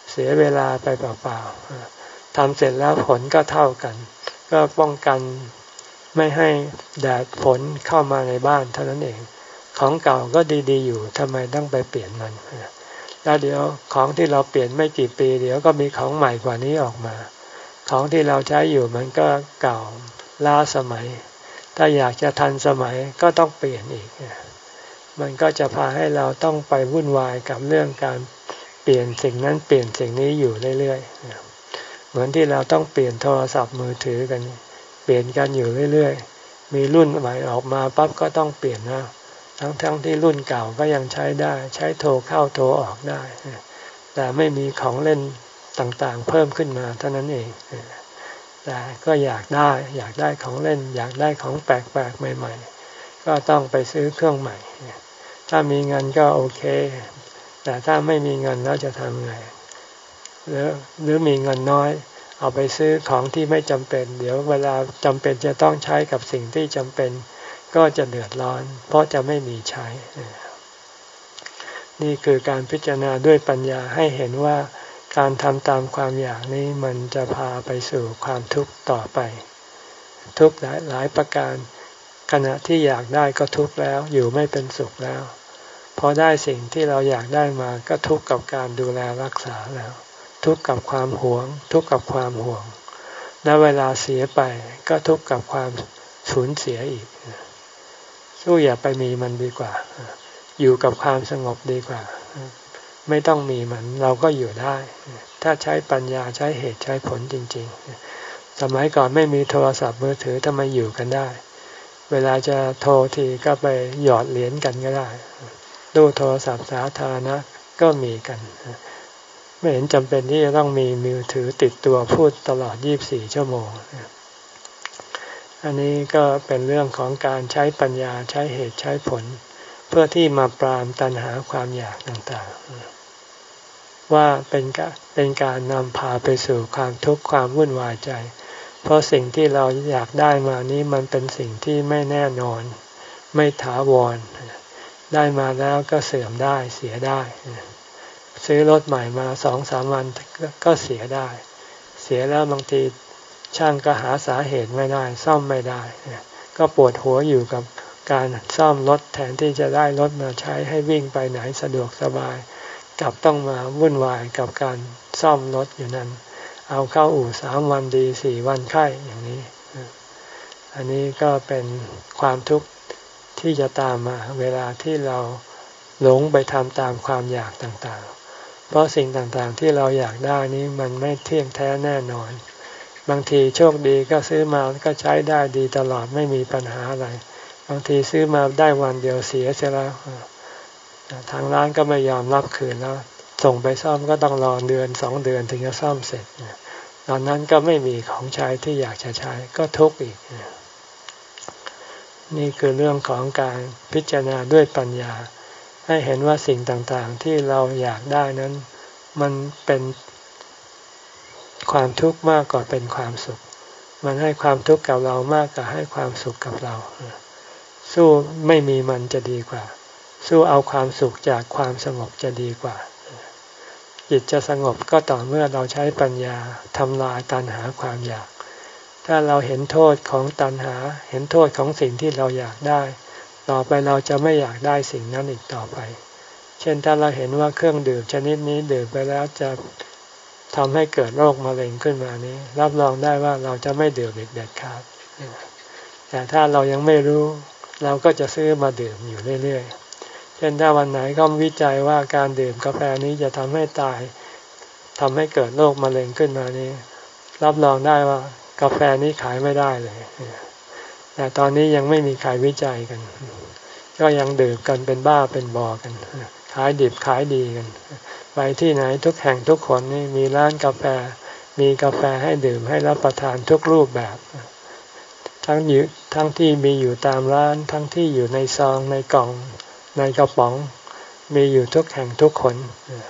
เสียเวลาไปเปล่าๆทำเสร็จแล้วผลก็เท่ากันก็ป้องกันไม่ให้แดดฝนเข้ามาในบ้านเท่านั้นเองของเก่าก็ดีๆอยู่ทำไมต้องไปเปลี่ยนมันแล้วเดี๋ยวของที่เราเปลี่ยนไม่กี่ปีเดี๋ยวก็มีของใหม่กว่านี้ออกมาของที่เราใช้อยู่มันก็เก่าล้าสมัยถ้าอยากจะทันสมัยก็ต้องเปลี่ยนอีกมันก็จะพาให้เราต้องไปวุ่นวายกับเรื่องการเปลี่ยนสิ่งนั้นเปลี่ยนสิ่งนี้อยู่เรื่อยๆเหมือนที่เราต้องเปลี่ยนโทรศัพท์มือถือกันเปลี่ยนกันอยู่เรื่อยๆมีรุ่นใหม่ออกมาปั๊บก็ต้องเปลี่ยนนะทั้งๆ ท, ที่รุ่นเก่าก็ยังใช้ได้ใช้โทรเข้าโทรออกได้แต่ไม่มีของเล่นต่างๆเพิ่มขึ้นมาเท่านั้นเองแต่ก็อยากได้อยากได้ของเล่นอยากได้ของแปลกๆใหม่ๆก็ต้องไปซื้อเครื่องใหม่ถ้ามีเงินก็โอเคแต่ถ้าไม่มีเงินแล้วจะทำไงหรือหรือมีเงินน้อยเอาไปซื้อของที่ไม่จำเป็นเดี๋ยวเวลาจำเป็นจะต้องใช้กับสิ่งที่จำเป็นก็จะเดือดร้อนเพราะจะไม่มีใช้นี่คือการพิจารณาด้วยปัญญาให้เห็นว่าการทำตามความอยากนี้มันจะพาไปสู่ความทุกข์ต่อไปทุกข์หลายหลายประการขณะที่อยากได้ก็ทุกข์แล้วอยู่ไม่เป็นสุขแล้วพอได้สิ่งที่เราอยากได้มาก็ทุกข์กับการดูแลรักษาแล้วทุกข์กับความหวงทุกข์กับความห่วงและเวลาเสียไปก็ทุกข์กับความสูญเสียอีกสู้อย่าไปมีมันดีกว่าอยู่กับความสงบดีกว่าไม่ต้องมีมันเราก็อยู่ได้ถ้าใช้ปัญญาใช้เหตุใช้ผลจริงๆสมัยก่อนไม่มีโทรศัพท์มือถือทำไมอยู่กันได้เวลาจะโทรทีก็ไปหยอดเหรียญกันก็ได้ตู้โทรศัพท์สาธารณะก็มีกันไม่เห็นจำเป็นที่จะต้องมีมือถือติดตัวพูดตลอดยี่สิบสี่ชั่วโมงอันนี้ก็เป็นเรื่องของการใช้ปัญญาใช้เหตุใช้ผลเพื่อที่มาปรามตัณหาความอยากต่างๆว่าเป็นการเป็นการนำพาไปสู่ความทุกข์ความวุ่นวายใจเพราะสิ่งที่เราอยากได้มานี้มันเป็นสิ่งที่ไม่แน่นอนไม่ถาวรได้มาแล้วก็เสื่อมได้เสียได้ซื้อรถใหม่มาสองสามวันก็เสียได้เสียแล้วบางทีช่างก็หาสาเหตุไม่ได้ซ่อมไม่ได้ก็ปวดหัวอยู่กับการซ่อมรถแทนที่จะได้รถมาใช้ให้วิ่งไปไหนสะดวกสบายกลับต้องมาวุ่นวายกับการซ่อมรถอยู่นั้นเอาเข้าอู่สามวันดีสี่วันไข้อย่างนี้อันนี้ก็เป็นความทุกข์ที่จะตามมาเวลาที่เราหลงไปทำตามความอยากต่างๆเพราะสิ่งต่างๆที่เราอยากได้นี้มันไม่เที่ยงแท้แน่นอนบางทีโชคดีก็ซื้อมาก็ใช้ได้ดีตลอดไม่มีปัญหาอะไรบางทีซื้อมาได้วันเดียวเสียเสียแล้วทางร้านก็ไม่ยอมรับคืนแล้วส่งไปซ่อมก็ต้องรอเดือนสองเดือนถึงจะซ่อมเสร็จตอนนั้นก็ไม่มีของใช้ที่อยากจะใช้ก็ทุกข์อีกนี่คือเรื่องของการพิจารณาด้วยปัญญาให้เห็นว่าสิ่งต่างๆที่เราอยากได้นั้นมันเป็นความทุกข์มากกว่าเป็นความสุขมันให้ความทุกข์กับเรามากกว่าให้ความสุขกับเราสู้ไม่มีมันจะดีกว่าสู้เอาความสุขจากความสงบจะดีกว่าจิตจะสงบก็ต่อเมื่อเราใช้ปัญญาทำลายตัณหาความอยากถ้าเราเห็นโทษของตัณหาเห็นโทษของสิ่งที่เราอยากได้ต่อไปเราจะไม่อยากได้สิ่งนั้นอีกต่อไปเช่นถ้าเราเห็นว่าเครื่องดื่มชนิดนี้ดื่มไปแล้วจะทำให้เกิดโรคมะเร็งขึ้นมานี้รับรองได้ว่าเราจะไม่ดื่มอีกเด็ดขาดแต่ถ้าเรายังไม่รู้เราก็จะซื้อมาดื่มอยู่เรื่อยๆเช่นถ้าวันไหนก็วิจัยว่าการดื่มกาแฟนี้จะทำให้ตายทำให้เกิดโรคมะเร็งขึ้นมานี้รับรองได้ว่ากาแฟนี้ขายไม่ได้เลยแต่ตอนนี้ยังไม่มีใครวิจัยกันก็ยังดื่มกันเป็นบ้าเป็นบอกันขายดิบขายดีกันไปที่ไหนทุกแห่งทุกคนนี่มีร้านกาแฟมีกาแฟให้ดื่มให้รับประทานทุกรูปแบบทั้งอยู่ทั้งที่มีอยู่ตามร้านทั้งที่อยู่ในซองในกล่องในกระป๋องมีอยู่ทุกแห่งทุกคน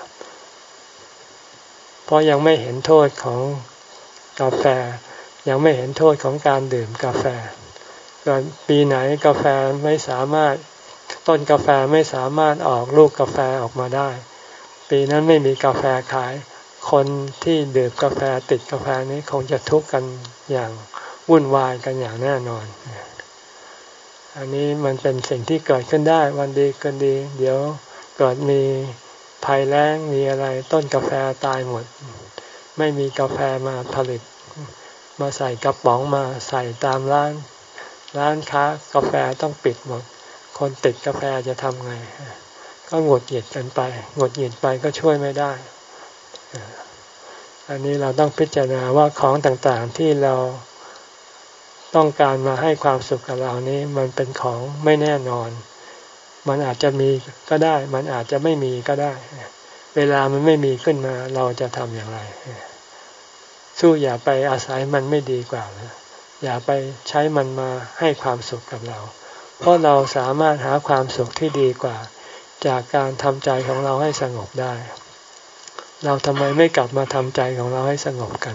เพราะยังไม่เห็นโทษของกาแฟยังไม่เห็นโทษของการดื่มกาแฟก่อนปีไหนกาแฟไม่สามารถต้นกาแฟไม่สามารถออกลูกกาแฟออกมาได้ปีนั้นไม่มีกาแฟขายคนที่ดื่มกาแฟติดกาแฟนี้คงจะทุกข์กันอย่างวุ่นวายกันอย่างแน่นอนอันนี้มันเป็นสิ่งที่เกิดขึ้นได้วันดีเกินดีเดี๋ยวเกิดมีภัยแล้งมีอะไรต้นกาแฟตายหมดไม่มีกาแฟมาผลิตมาใส่กระป๋องมาใส่ตามร้านร้านค้ากาแฟต้องปิดหมดคนติดกาแฟจะทำไงก็หงุดหงิดกันไปหงุดหงิดไปก็ช่วยไม่ได้อันนี้เราต้องพิจารณาว่าของต่างๆที่เราต้องการมาให้ความสุขกับเรานี้มันเป็นของไม่แน่นอนมันอาจจะมีก็ได้มันอาจจะไม่มีก็ได้เวลามันไม่มีขึ้นมาเราจะทำอย่างไรสู้อย่าไปอาศัยมันไม่ดีกว่านะอย่าไปใช้มันมาให้ความสุขกับเราเพราะเราสามารถหาความสุขที่ดีกว่าจากการทำใจของเราให้สงบได้เราทำไมไม่กลับมาทำใจของเราให้สงบกัน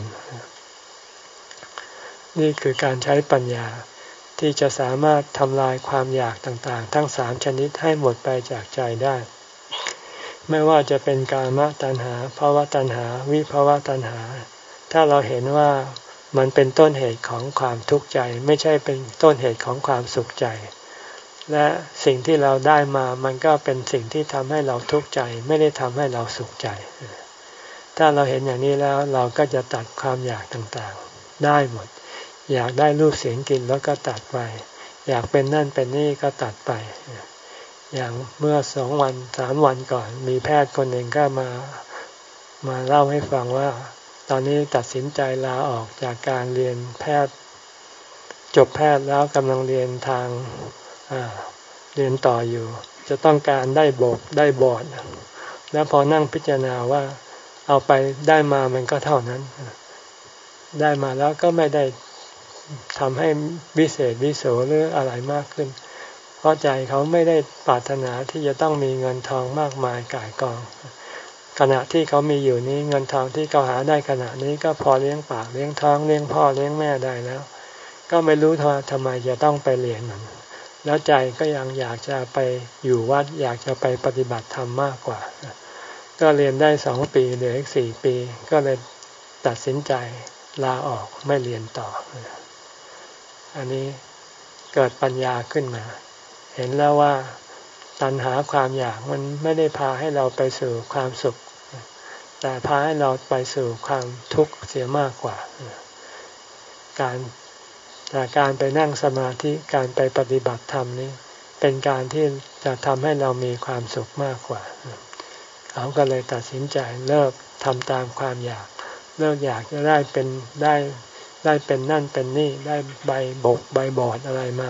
นี่คือการใช้ปัญญาที่จะสามารถทำลายความอยากต่างๆทั้งสามชนิดให้หมดไปจากใจได้ไม่ว่าจะเป็นกามตัณหาภวตัณหาวิภวตัณหาถ้าเราเห็นว่ามันเป็นต้นเหตุของความทุกข์ใจไม่ใช่เป็นต้นเหตุของความสุขใจและสิ่งที่เราได้มามันก็เป็นสิ่งที่ทำให้เราทุกข์ใจไม่ได้ทำให้เราสุขใจถ้าเราเห็นอย่างนี้แล้วเราก็จะตัดความอยากต่างๆได้หมดอยากได้รูปเสียงกลิ่นแล้วก็ตัดไปอยากเป็นนั่นเป็นนี่ก็ตัดไปอย่างเมื่อสองวันสามวันก่อนมีแพทย์คนหนึ่งก็มามาเล่าให้ฟังว่าตอนนี้ตัดสินใจลาออกจากการเรียนแพทย์จบแพทย์แล้วกำลังเรียนทางเรียนต่ออยู่จะต้องการได้โบกได้บอร์ดแล้วพอนั่งพิจารณาว่าเอาไปได้มามันก็เท่านั้นได้มาแล้วก็ไม่ได้ทำให้วิเศษวิโสหรืออะไรมากขึ้นเพราะใจเขาไม่ได้ปรารถนาที่จะต้องมีเงินทองมากมายก่ายกองขณะที่เขามีอยู่นี้เงินทองที่เขาหาได้ขณะนี้ก็พอเลี้ยงปากเลี้ยงท้องเลี้ยงพ่อเลี้ยงแม่ได้แล้วก็ไม่รู้ว่าทำไมจะต้องไปเรียนมันแล้วใจก็ยังอยากจะไปอยู่วัดอยากจะไปปฏิบัติธรรมมากกว่าก็เรียนได้สองปีเหลืออีกสี่ปีก็เลยตัดสินใจลาออกไม่เรียนต่ออันนี้เกิดปัญญาขึ้นมาเห็นแล้วว่าตัณหาความอยากมันไม่ได้พาให้เราไปสู่ความสุขแต่พาให้เราไปสู่ความทุกข์เสียมากกว่าการแต่การไปนั่งสมาธิการไปปฏิบัติธรรมนี้เป็นการที่จะทำให้เรามีความสุขมากกว่าเขาก็เลยตัดสินใจเลิกทำตามความอยากเลิกอยากจะได้เป็นได้ได้เป็นนั่นเป็นนี่ได้ใบบกใบบอดอะไรมา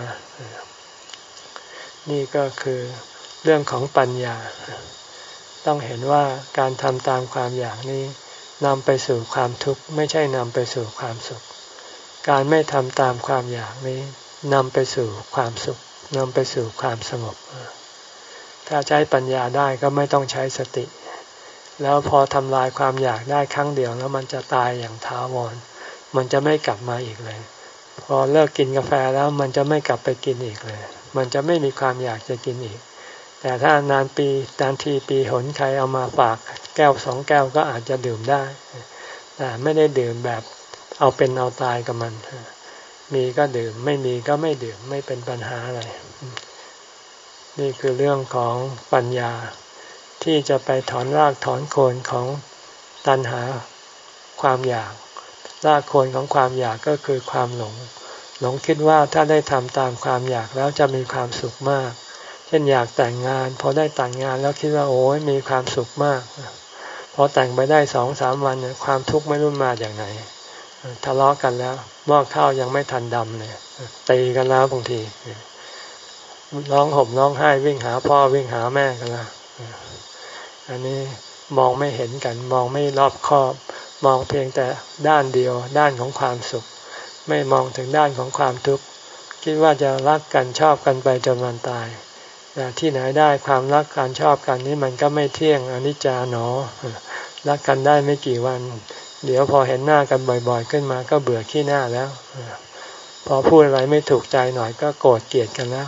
นี่ก็คือเรื่องของปัญญาต้องเห็นว่าการทำตามความอยากนี้นำไปสู่ความทุกข์ไม่ใช่นำไปสู่ความสุขการไม่ทำตามความอยากนี้นำไปสู่ความสุขนำไปสู่ความสงบถ้าใช้ปัญญาได้ก็ไม่ต้องใช้สติแล้วพอทำลายความอยากได้ครั้งเดียวแล้วมันจะตายอย่างถาวรมันจะไม่กลับมาอีกเลยพอเลิกกินกาแฟแล้วมันจะไม่กลับไปกินอีกเลยมันจะไม่มีความอยากจะกินอีกแต่ถ้านานปีนานทีปีหนใครเอามาฝากแก้วสองแก้วก็อาจจะดื่มได้แต่ไม่ได้ดื่มแบบเอาเป็นเอาตายกับมันมีก็ดื่มไม่มีก็ไม่ดื่มไม่เป็นปัญหาอะไรนี่คือเรื่องของปัญญาที่จะไปถอนรากถอนโคนของตัณหาความอยากรากโคนของความอยากก็คือความหลงหลงคิดว่าถ้าได้ทำตามความอยากแล้วจะมีความสุขมากเช่นอยากแต่งงานพอได้แต่งงานแล้วคิดว่าโอ้ยมีความสุขมากพอแต่งไปได้สองสามวันเนี่ยความทุกข์ไม่รู้มาจากไหนทะเลาะกันแล้วหม้อข้าวยังไม่ทันดำเลยตีกันแล้วบางทีร้องห่มร้องไห้วิ่งหาพ่อวิ่งหาแม่กันแล้วอันนี้มองไม่เห็นกันมองไม่รอบคอบมองเพียงแต่ด้านเดียวด้านของความสุขไม่มองถึงด้านของความทุกข์คิดว่าจะรักกันชอบกันไปจนวันตายแต่ที่ไหนได้ความรักการชอบกันนี้มันก็ไม่เที่ยงอนิจจาหนอรักกันได้ไม่กี่วันเดี๋ยวพอเห็นหน้ากันบ่อยๆขึ้นมาก็เบื่อขี้หน้าแล้วพอพูดอะไรไม่ถูกใจหน่อยก็โกรธเกลียดกันแล้ว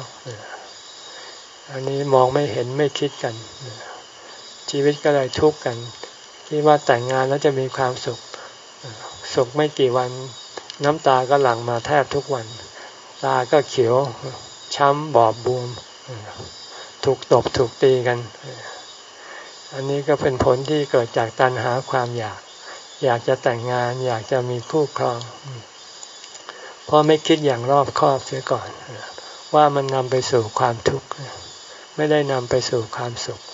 อันนี้มองไม่เห็นไม่คิดกันชีวิตก็เลยทุกข์กันคิดว่าแต่งงานแล้วจะมีความสุขสุขไม่กี่วันน้ำตาก็หลั่งมาแทบทุกวันตาก็เขียวช้ำบอบบวมถูกตบถูกตีกันอันนี้ก็เป็นผลที่เกิดจากตัณหาความอยากอยากจะแต่งงานอยากจะมีคู่ครองเพราะไม่คิดอย่างรอบคอบเสียก่อนว่ามันนำไปสู่ความทุกข์ไม่ได้นำไปสู่ความสุข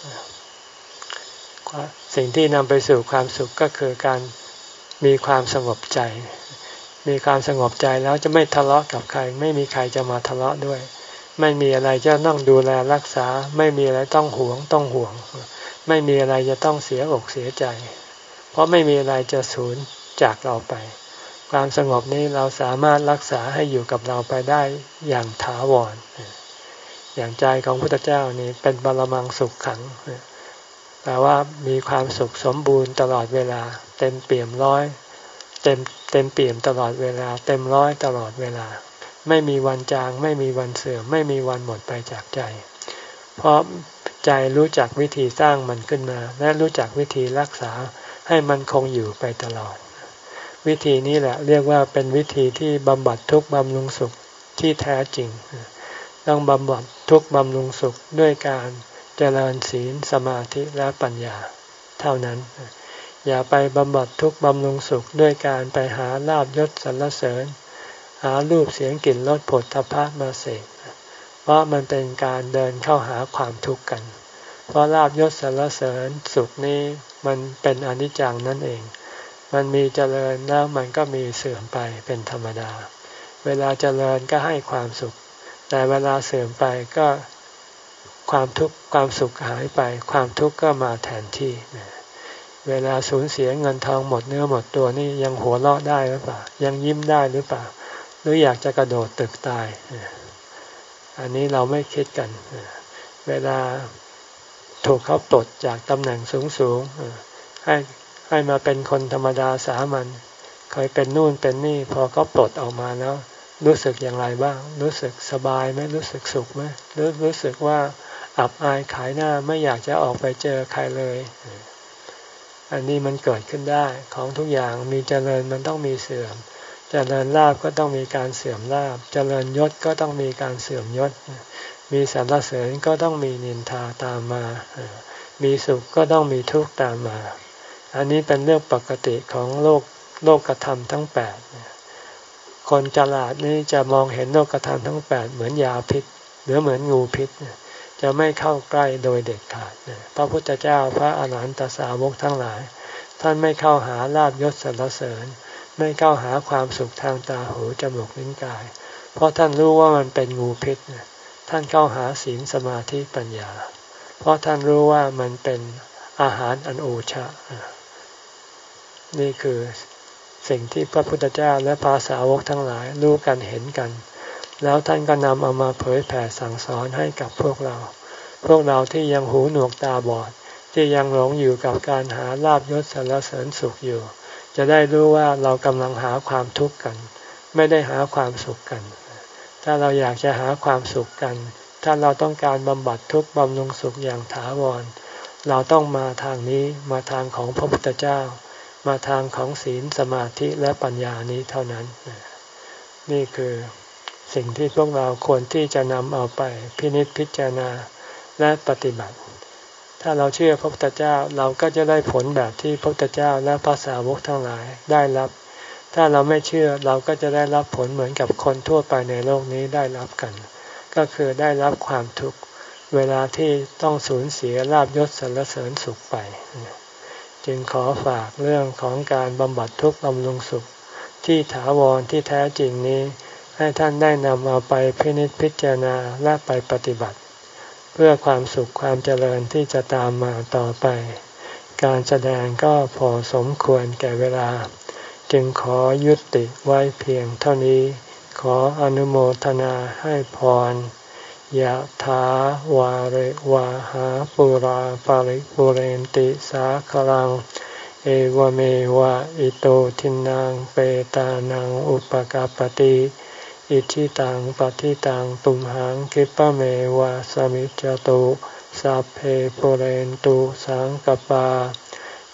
สิ่งที่นำไปสู่ความสุขก็คือการมีความสงบใจมีความสงบใจแล้วจะไม่ทะเลาะกับใครไม่มีใครจะมาทะเลาะด้วยไม่มีอะไรจะต้องดูแลรักษาไม่มีอะไรต้องหวงต้องห่วงไม่มีอะไรจะต้องเสียอกเสียใจเพราะไม่มีอะไรจะสูญจากเราไปความสงบนี้เราสามารถรักษาให้อยู่กับเราไปได้อย่างถาวรอย่างใจของพระพุทธเจ้านี่เป็นปรมังสุขขังแปลว่ามีความสุขสมบูรณ์ตลอดเวลาเต็มเปี่ยมร้อยเต็มเต็มเปี่ยมตลอดเวลาเต็มร้อยตลอดเวลาไม่มีวันจางไม่มีวันเสื่อมไม่มีวันหมดไปจากใจเพราะใจรู้จักวิธีสร้างมันขึ้นมาและรู้จักวิธีรักษาให้มันคงอยู่ไปตลอดวิธีนี้แหละเรียกว่าเป็นวิธีที่บำบัดทุกข์บำรุงสุขที่แท้จริงต้องบำบัดทุกข์บำรุงสุขด้วยการเจริญศีลสมาธิและปัญญาเท่านั้นอย่าไปบำบัดทุกข์บำรุงสุขด้วยการไปหาลาภยศสรรเสริญหารูปเสียงกลิ่นรสผลทพะมาเสพเพราะมันเป็นการเดินเข้าหาความทุกข์กันเพราะลาภยศสรรเสริญสุขนี้มันเป็นอนิจจังนั่นเองมันมีเจริญแล้วมันก็มีเสื่อมไปเป็นธรรมดาเวลาเจริญก็ให้ความสุขแต่เวลาเสื่อมไปก็ความทุกข์ความสุขหายไปความทุกข์ก็มาแทนที่เวลาสูญเสียเงินทองหมดเนื้อหมดตัวนี่ยังหัวเราะได้หรือเปล่ายังยิ้มได้หรือเปล่าหรืออยากจะกระโดดตึกตายอันนี้เราไม่คิดกันเวลาถูกเขาปลดจากตำแหน่งสูงๆให้ให้มาเป็นคนธรรมดาสามัญเคยเป็นนู่นเป็นนี่พอเขาปลดออกมาแล้วรู้สึกอย่างไรบ้างรู้สึกสบายไหมรู้สึกสุขไหมหรือรู้สึกว่าอับอายขายหน้าไม่อยากจะออกไปเจอใครเลยอันนี้มันเกิดขึ้นได้ของทุกอย่างมีเจริญมันต้องมีเสื่อมเจริญลาภก็ต้องมีการเสื่อมลาภเจริญยศก็ต้องมีการเสื่อมยศมีสรรเสริญก็ต้องมีนินทาตามมามีสุขก็ต้องมีทุกข์ตามมาอันนี้เป็นเรื่องปกติของโลกโลกธรรมทั้งแปดคนฉลาดนี่จะมองเห็นโลกธรรมทั้งแปดเหมือนยาพิษหรือเหมือนงูพิษจะไม่เข้าใกล้โดยเด็ดขาดพระพุทธเจ้าพระอรหันตสาวกทั้งหลายท่านไม่เข้าหาลาภยศสรรเสริญไม่เข้าหาความสุขทางตาหูจมูกลิ้นกายเพราะท่านรู้ว่ามันเป็นงูพิษท่านเข้าหาศีลสมาธิปัญญาเพราะท่านรู้ว่ามันเป็นอาหารอันโอชะนี่คือสิ่งที่พระพุทธเจ้าและพระสาวกทั้งหลายรู้กันเห็นกันแล้วท่านก็นำเอามาเผยแผ่สั่งสอนให้กับพวกเราพวกเราที่ยังหูหนวกตาบอดที่ยังหลงอยู่กับการหาลาภยศสรรเสริญสุขอยู่จะได้รู้ว่าเรากำลังหาความทุกข์กันไม่ได้หาความสุขกันถ้าเราอยากจะหาความสุขกันถ้าเราต้องการบำบัดทุกข์บำรุงสุขอย่างถาวรเราต้องมาทางนี้มาทางของพระพุทธเจ้ามาทางของศีลสมาธิและปัญญานี้เท่านั้นนี่คือสิ่งที่พวกเราควรที่จะนำเอาไปพินิจพิจารณาและปฏิบัติถ้าเราเชื่อพระพุทธเจ้าเราก็จะได้ผลแบบที่พระพุทธเจ้าและพระสาวกทั้งหลายได้รับถ้าเราไม่เชื่อเราก็จะได้รับผลเหมือนกับคนทั่วไปในโลกนี้ได้รับกันก็คือได้รับความทุกข์เวลาที่ต้องสูญเสียลาภยศสรรเสริญสุขไปจึงขอฝากเรื่องของการบำบัดทุกข์บำรุงสุขที่ถาวรที่แท้จริงนี้ให้ท่านได้นำเอาไปพินิจพิจารณาและไปปฏิบัติเพื่อความสุขความเจริญที่จะตามมาต่อไปการแสดงก็พอสมควรแก่เวลาจึงขอยุติไว้เพียงเท่านี้ขออนุโมทนาให้พรยะถาวาริวาหาปุราปาริปุเรนติสาคลังเอวเมวะอิโตทินังเปตานังอุปกัปปติอิทิตังปฏิตังตุมหังคิปะเมวะสมิจจตุสัพเพปุเรนตุสังกปา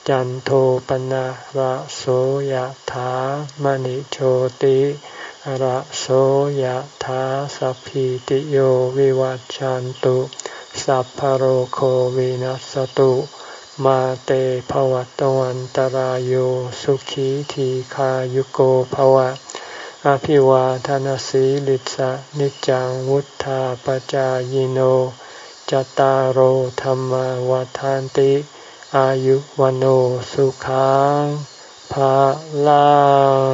จันโทปนะระโสยถามณิโชติระโสยถาสัพพิติโยวิวัจจันตุสัพพะโรโควินัสตุมาเตภวัตวันตารโยสุขีทีขายุโกภวะอภิวาทนาสีลิสะนิจังวุธาปจายโนจตารโหธรรมวาทานติอายุวันโอสุขังภาลัง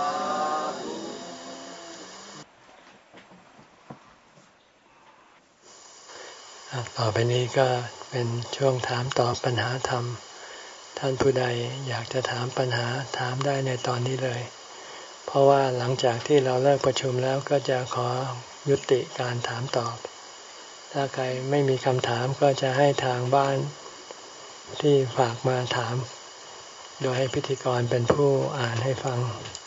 ต่อไปนี้ก็เป็นช่วงถามตอบปัญหาธรรมท่านผู้ใดอยากจะถามปัญหาถามได้ในตอนนี้เลยเพราะว่าหลังจากที่เราเลิกประชุมแล้วก็จะขอยุติการถามตอบถ้าใครไม่มีคำถามก็จะให้ทางบ้านที่ฝากมาถามโดยให้พิธีกรเป็นผู้อ่านให้ฟัง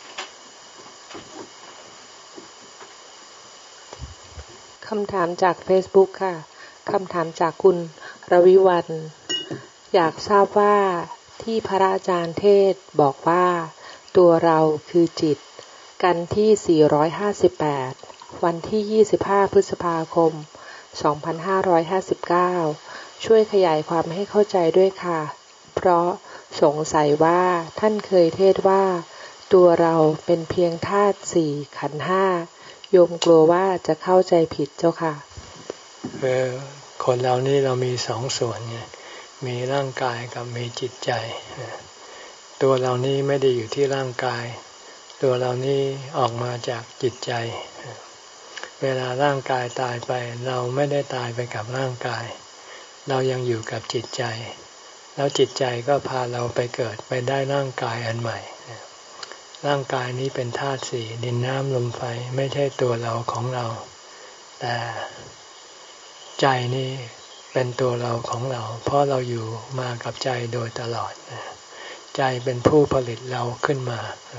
คำถามจาก Facebook ค่ะคำถามจากคุณรวิวรรณอยากทราบว่าที่พระอาจารย์เทศบอกว่าตัวเราคือจิตกันที่สี่ร้อยห้าสิบแปดวันที่ยี่สิบห้าพฤษภาคมสองพันห้าร้อยห้าสิบเก้าช่วยขยายความให้เข้าใจด้วยค่ะเพราะสงสัยว่าท่านเคยเทศว่าตัวเราเป็นเพียงธาตุสี่ขันธ์ห้าโยมกลัวว่าจะเข้าใจผิดเจ้าค่ะคือคนเรานี่เรามีสองส่วนไงมีร่างกายกับมีจิตใจตัวเรานี่ไม่ได้อยู่ที่ร่างกายตัวเรานี่ออกมาจากจิตใจเวลาร่างกายตายไปเราไม่ได้ตายไปกับร่างกายเรายังอยู่กับจิตใจแล้วจิตใจก็พาเราไปเกิดไปได้ร่างกายอันใหม่ร่างกายนี้เป็นธาตุสี่ดินน้ำลมไฟไม่ใช่ตัวเราของเราแต่ใจนี่เป็นตัวเราของเราเพราะเราอยู่มากับใจโดยตลอดใจเป็นผู้ผลิตเราขึ้นมา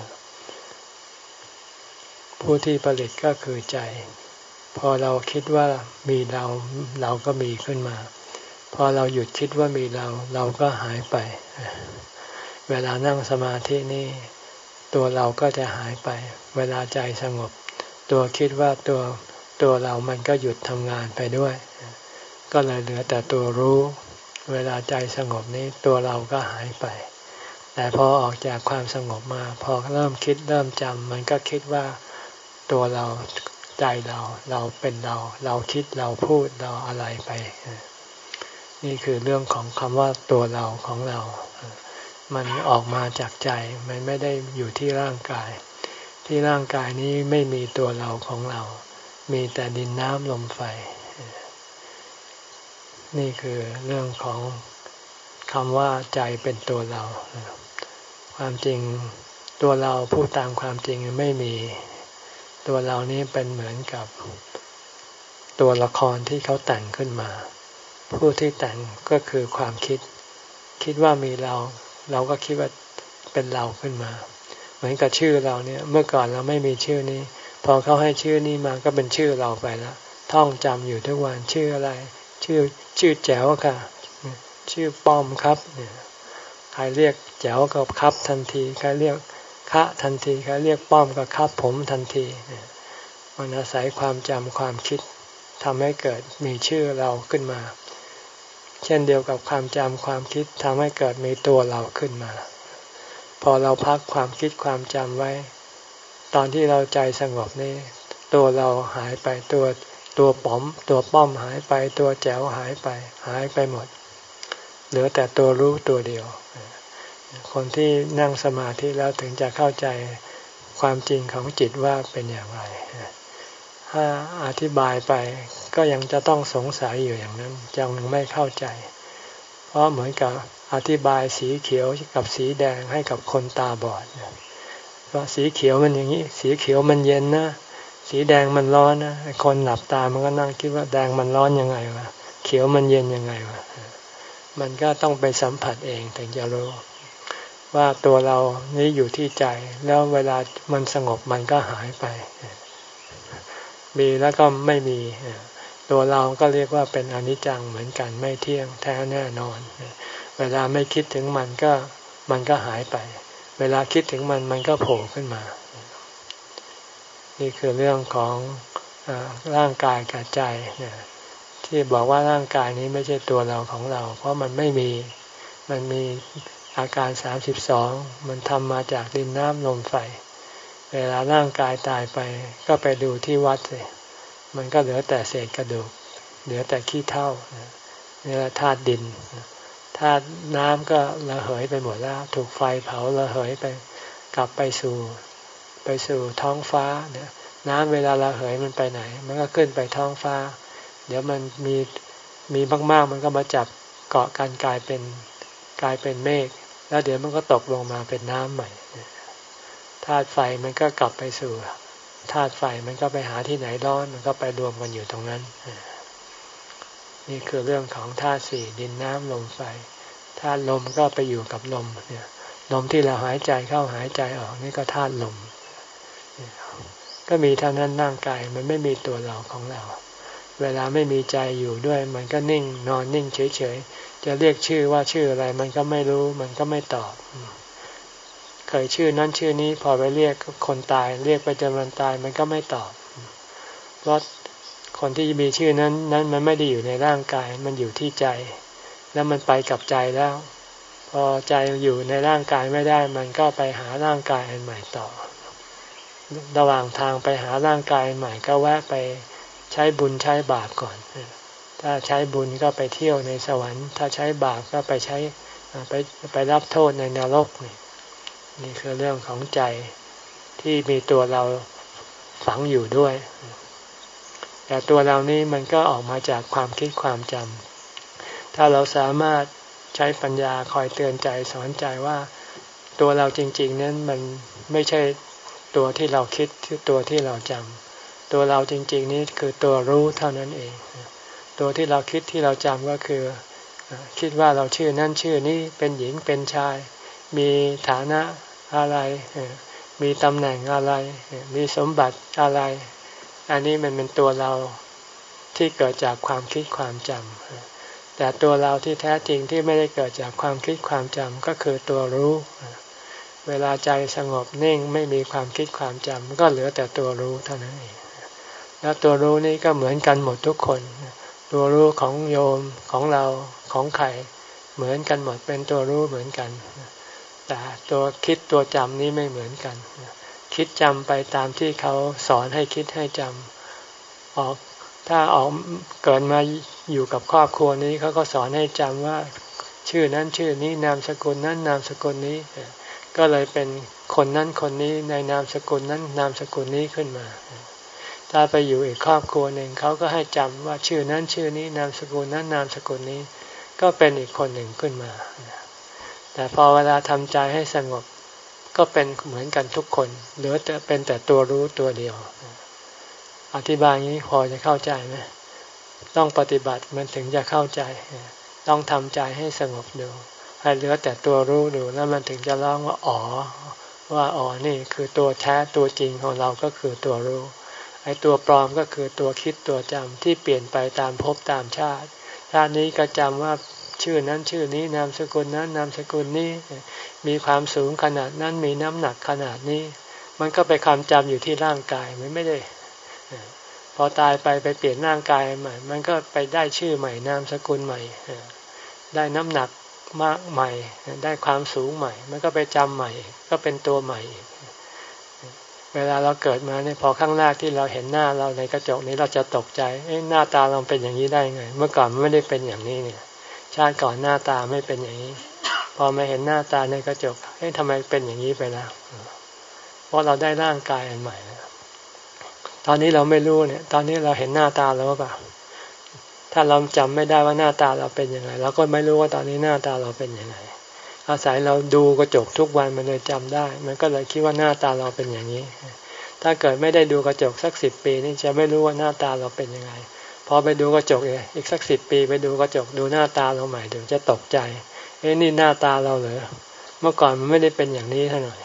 ผู้ที่ผลิตก็คือใจพอเราคิดว่ามีเราเราก็มีขึ้นมาพอเราหยุดคิดว่ามีเราเราก็หายไปเวลานั่งสมาธินี่ตัวเราก็จะหายไปเวลาใจสงบตัวคิดว่าตัวตัวเรามันก็หยุดทำงานไปด้วยก็เลยเหลือแต่ตัวรู้เวลาใจสงบนี้ตัวเราก็หายไปแต่พอออกจากความสงบมาพอเริ่มคิดเริ่มจำมันก็คิดว่าตัวเราใจเราเราเป็นเราเราคิดเราพูดเราอะไรไปนี่คือเรื่องของคำว่าตัวเราของเรามันออกมาจากใจมันไม่ได้อยู่ที่ร่างกายที่ร่างกายนี้ไม่มีตัวเราของเรามีแต่ดินน้ำลมไฟนี่คือเรื่องของคำว่าใจเป็นตัวเราความจริงตัวเราพูดตามความจริงไม่มีตัวเรานี้เป็นเหมือนกับตัวละครที่เขาแต่งขึ้นมาผู้ที่แต่งก็คือความคิดคิดว่ามีเราเราก็คิดว่าเป็นเราขึ้นมาเหมือนกับชื่อเราเนี่ยเมื่อก่อนเราไม่มีชื่อนี้พอเขาให้ชื่อนี้มาก็เป็นชื่อเราไปแล้วท่องจำอยู่ทุกวันชื่ออะไรชื่อชื่อแจ๋วค่ะชื่อป้อมครับเนี่ยใครเรียกแจ๋วก็ครับทันทีใครเรียกคะทันทีใครเรียกป้อมก็ครับผมทันทีมันอาศัยความจำความคิดทำให้เกิดมีชื่อเราขึ้นมาเช่นเดียวกับความจำความคิดทำให้เกิดมีตัวเราขึ้นมาพอเราพักความคิดความจำไว้ตอนที่เราใจสงบนี่ตัวเราหายไปตัวตัวป๋อมตัวป้อมหายไปตัวแจ๋วหายไปหายไปหมดเหลือแต่ตัวรู้ตัวเดียวคนที่นั่งสมาธิแล้วถึงจะเข้าใจความจริงของจิตว่าเป็นอย่างไรถ้าอธิบายไปก็ยังจะต้องสงสัยอยู่อย่างนั้นยังไม่เข้าใจเพราะเหมือนกับอธิบายสีเขียวกับสีแดงให้กับคนตาบอดว่าสีเขียวมันอย่างนี้สีเขียวมันเย็นนะสีแดงมันร้อนนะคนหลับตามันก็นั่งคิดว่าแดงมันร้อนยังไงวะเขียวมันเย็นยังไงวะมันก็ต้องไปสัมผัสเองถึงจะรู้ว่าตัวเรานี้อยู่ที่ใจแล้วเวลามันสงบมันก็หายไปมีแล้วก็ไม่มีตัวเราก็เรียกว่าเป็นอนิจจังเหมือนกันไม่เที่ยงแท้แน่นอนเวลาไม่คิดถึงมันก็มันก็หายไปเวลาคิดถึงมันมันก็โผล่ขึ้นมานี่คือเรื่องของเอ่อร่างกายกับใจเนี่ยที่บอกว่าร่างกายนี้ไม่ใช่ตัวเราของเราเพราะมันไม่มีมันมีอาการสามสิบสองมันทำมาจากดินน้ำลมไฟเวลาร่างกายตายไปก็ไปดูที่วัดเลยมันก็เหลือแต่เศษกระดูกเหลือแต่ขี้เถ้านี่แหละธาตุดินธาตุน้ำก็ระเหยไปหมดแล้วถูกไฟเผาระเหยไปกลับไปสู่ไปสู่ท้องฟ้าเนี่ยน้ำเวลาระเหยมันไปไหนมันก็ขึ้นไปท้องฟ้าเดี๋ยวมันมีมีมากๆมันก็มาจับเกาะกันกลายเป็นกลายเป็นเมฆแล้วเดี๋ยวมันก็ตกลงมาเป็นน้ำใหม่ธาตุไฟมันก็กลับไปสู่ธาตุไฟมันก็ไปหาที่ไหนร้อนมันก็ไปรวมกันอยู่ตรงนั้นนี่คือเรื่องของธาตุสี่ดินน้ำลมไฟธาตุลมก็ไปอยู่กับลมเนี่ยลมที่เราหายใจเข้าหายใจออกนี่ก็ธาตุลมก็มีเท่านั้นร่างกายมันไม่มีตัวเราของเราเวลาไม่มีใจอยู่ด้วยมันก็นิ่งนอนนิ่งเฉยๆจะเรียกชื่อว่าชื่ออะไรมันก็ไม่รู้มันก็ไม่ตอบเคยชื่อนั้นชื่อนี้พอไปเรียกคนตายเรียกไปจนวันตายมันก็ไม่ตอบเพราะคนที่มีชื่อนั้นนั้นมันไม่ได้อยู่ในร่างกายมันอยู่ที่ใจแล้วมันไปกับใจแล้วพอใจอยู่ในร่างกายไม่ได้มันก็ไปหาร่างกายอันใหม่ต่อระหว่างทางไปหาร่างกายใหม่ก็แวะไปใช้บุญใช้บาปก่อนถ้าใช้บุญก็ไปเที่ยวในสวรรค์ถ้าใช้บาปก็ไปใช้ไปไปรับโทษในนรกนี่นี่คือเรื่องของใจที่มีตัวเราฝังอยู่ด้วยแต่ตัวเรานี้มันก็ออกมาจากความคิดความจำถ้าเราสามารถใช้ปัญญาคอยเตือนใจสอนใจว่าตัวเราจริงๆนั้นมันไม่ใช่ตัวที่เราคิดที่ตัวที่เราจำตัวเราจริงๆนี้คือตัวรู้เท่านั้นเองตัวที่เราคิดที่เราจำก็คือคิดว่าเราชื่อนั่นชื่อนี้เป็นหญิงเป็นชายมีฐานะอะไรมีตำแหน่งอะไรมีสมบัติอะไรอันนี้มันเป็นตัวเราที่เกิดจากความคิดความจำแต่ตัวเราที่แท้จริงที่ไม่ได้เกิดจากความคิดความจำก็คือตัวรู้เวลาใจสงบนิ่งไม่มีความคิดความจำก็เหลือแต่ตัวรู้เท่านั้นเองแล้วตัวรู้นี้ก็เหมือนกันหมดทุกคนตัวรู้ของโยมของเราของใครเหมือนกันหมดเป็นตัวรู้เหมือนกันแต่ตัวคิดตัวจำนี้ไม่เหมือนกันคิดจำไปตามที่เขาสอนให้คิดให้จำออกถ้าออกเกิดมาอยู่กับครอบครัวนี้เขาก็สอนให้จำว่าชื่อนั้นชื่อนี้นามสกุลนั้นนามสกุลนี้ก็เลยเป็นคนนั้นคนนี้ในนามสกุลนั้นนามสกุลนี้ขึ้นมาถ้าไปอยู่อีกครอบครัวหนึ่งเขาก็ให้จำว่าชื่อนั้นชื่อนี้นามสกุลนั้นนามสกุลนี้ก็เป็นอีกคนหนึ่งขึ้นมาแต่พอเวลาทำใจให้สงบก็เป็นเหมือนกันทุกคนเหลือแต่เป็นแต่ตัวรู้ตัวเดียวอธิบายนี้พอจะเข้าใจไหมต้องปฏิบัติมันถึงจะเข้าใจต้องทำใจให้สงบดูให้เหลือแต่ตัวรู้ดูแล้วมันถึงจะร้องว่าอ๋อว่าอ๋อนี่คือตัวแท้ตัวจริงของเราก็คือตัวรู้ไอ้ตัวปลอมก็คือตัวคิดตัวจำที่เปลี่ยนไปตามภพตามชาติชาตินี้ก็จำว่าชื่อนั้นชื่อนี้นามสกุลนั้นนามสกุลนี้มีความสูงขนาดนั้นมีน้ำหนักขนาดนี้มันก็ไปความจำอยู่ที่ร่างกายมันไม่ได้พอตายไปไปเปลี่ยนร่างกายใหม่มันก็ไปได้ชื่อใหม่นามสกุลใหม่ได้น้ำหนักมากใหม่ได้ความสูงใหม่มันก็ไปจำใหม่ก็เป็นตัวใหม่เวลาเราเกิดมาเนี่ยพอครั้งแรกที่เราเห็นหน้าเราในกระจกนี้เราจะตกใจเอ๊ะหน้าตาเราเป็นอย่างนี้ได้ไงเมื่อก่อนมันไม่ได้เป็นอย่างนี้เนี่ยชาติก่อนหน้าตาไม่เป็นอย่างนี้พอมาเห็นหน้าตาในกระจกเอ๊ะทำไมเป็นอย่างนี้ไปแล้วเพราะเราได้ร่างกายอันใหม่แล้วตอนนี้เราไม่รู้เนี่ยตอนนี้เราเห็นหน้าตาแล้วเปล่าถ้าเราจำไม่ได้ว่าหน้าตาเราเป็นยังไงเราก็ไม่รู้ว่าตอนนี้หน้าตาเราเป็นยังไงอาศัยเราดูกระจกทุกวันมันเลยจำได้มันก็เลยคิดว่าหน้าตาเราเป็นอย่างนี้ถ้าเกิดไม่ได้ดูกระจกสักสิบปีนี่จะไม่รู้ว่าหน้าตาเราเป็นยังไงพอไปดูกระจกอีกสักสิบปีไปดูกระจกดูหน้าตาเราใหม่เดี๋ยวจะตกใจเอ๊ะนี่หน้าตาเราเหรอเมื่อก่อนมันไม่ได้เป็นอย่างนี้เท่าไหร่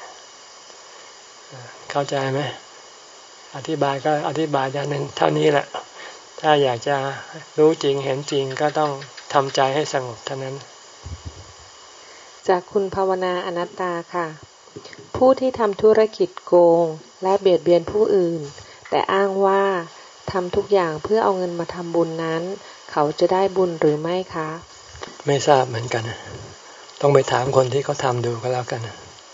เข้าใจไหมอธิบายก็อธิบายได้นั้นเท่านี้แหละถ้าอยากจะรู้จริงเห็นจริงก็ต้องทำใจให้สงบเท่านั้นจากคุณภาวนาอนัตตาค่ะผู้ที่ทำธุรกิจโกงและเบียดเบียนผู้อื่นแต่อ้างว่าทำทุกอย่างเพื่อเอาเงินมาทำบุญนั้นเขาจะได้บุญหรือไม่คะไม่ทราบเหมือนกันต้องไปถามคนที่เขาทำดูก็แล้วกัน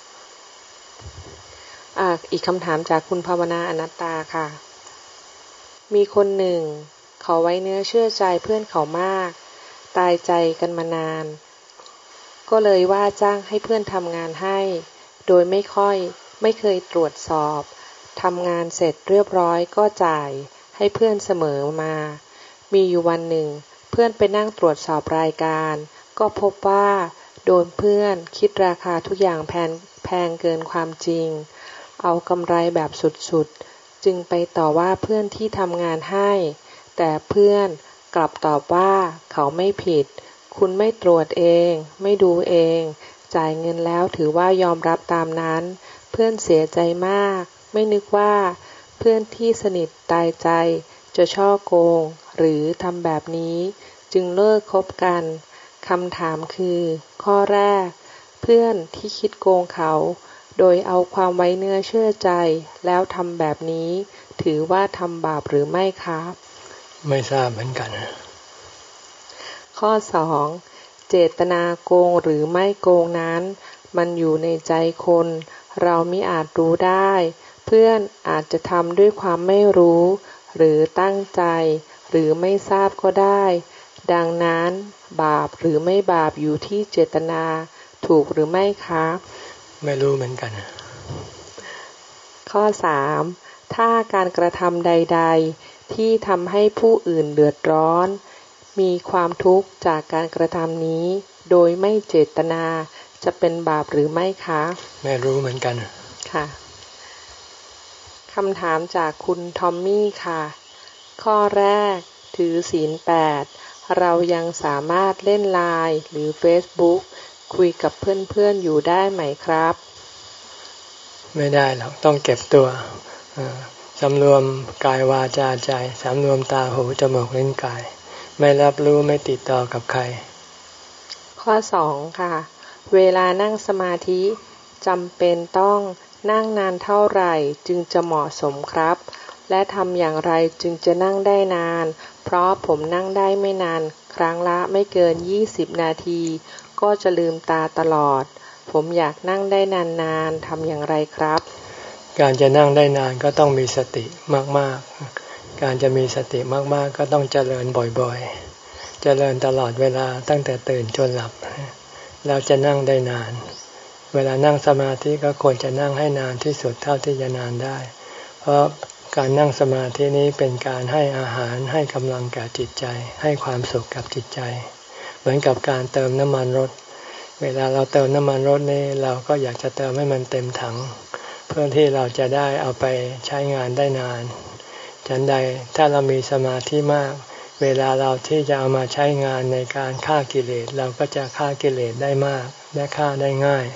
อ่าอีกคำถามจากคุณภาวนาอนัตตาค่ะมีคนหนึ่งเขาไว้เนื้อเชื่อใจเพื่อนเขามากตายใจกันมานานก็เลยว่าจ้างให้เพื่อนทำงานให้โดยไม่ค่อยไม่เคยตรวจสอบทำงานเสร็จเรียบร้อยก็จ่ายให้เพื่อนเสมอมามีอยู่วันหนึ่งเพื่อนไปนั่งตรวจสอบรายการก็พบว่าโดนเพื่อนคิดราคาทุกอย่างแพงแพงเกินความจริงเอากำไรแบบสุดๆจึงไปต่อว่าเพื่อนที่ทำงานให้แต่เพื่อนกลับตอบว่าเขาไม่ผิดคุณไม่ตรวจเองไม่ดูเองจ่ายเงินแล้วถือว่ายอมรับตามนั้นเพื่อนเสียใจมากไม่นึกว่าเพื่อนที่สนิทตายใจจะฉ้อโกงหรือทำแบบนี้จึงเลิกคบกันคำถามคือข้อแรกเพื่อนที่คิดโกงเขาโดยเอาความไว้เนื้อเชื่อใจแล้วทำแบบนี้ถือว่าทำบาปหรือไม่ครับไม่ทราบเหมือนกันข้อสองเจตนาโกงหรือไม่โกงนั้นมันอยู่ในใจคนเรามิอาจรู้ได้เพื่อนอาจจะทำด้วยความไม่รู้หรือตั้งใจหรือไม่ทราบก็ได้ดังนั้นบาปหรือไม่บาปอยู่ที่เจตนาถูกหรือไม่คะไม่รู้เหมือนกันข้อสามถ้าการกระทำใดๆที่ทำให้ผู้อื่นเดือดร้อนมีความทุกข์จากการกระทำนี้โดยไม่เจตนาจะเป็นบาปหรือไม่คะไม่รู้เหมือนกันค่ะคำถามจากคุณทอมมี่ค่ะข้อแรกถือศีลแปดเรายังสามารถเล่นไลน์หรือเฟซบุ๊กคุยกับเพื่อนๆอยู่ได้ไหมครับไม่ได้หรอกต้องเก็บตัวสำรวมกายวาจาใจสำรวมตาหูจมูกลิ้นกายไม่รับรู้ไม่ติดต่อกับใครข้อสองค่ะเวลานั่งสมาธิจำเป็นต้องนั่งนานเท่าไหร่จึงจะเหมาะสมครับและทำอย่างไรจึงจะนั่งได้นานเพราะผมนั่งได้ไม่นานครั้งละไม่เกินยี่สิบนาทีก็จะลืมตาตลอดผมอยากนั่งได้นานๆทำอย่างไรครับการจะนั่งได้นานก็ต้องมีสติมากๆการจะมีสติมากๆก็ต้องเจริญบ่อยๆเจริญตลอดเวลาตั้งแต่ตื่นจนหลับแล้วจะนั่งได้นานเวลานั่งสมาธิก็ควรจะนั่งให้นานที่สุดเท่าที่จะนานได้เพราะการนั่งสมาธินี้เป็นการให้อาหารให้กำลังแก่จิตใจให้ความสุขกับจิตใจเหมือนกับการเติมน้ำมันรถเวลาเราเติมน้ำมันรถนี่เราก็อยากจะเติมให้มันเต็มถังเพื่อที่เราจะได้เอาไปใช้งานได้นานฉันใดถ้าเรามีสมาธิมากเวลาเราที่จะเอามาใช้งานในการฆ่ากิเลสเราก็จะฆ่ากิเลสได้มากและฆ่าได้ง่าย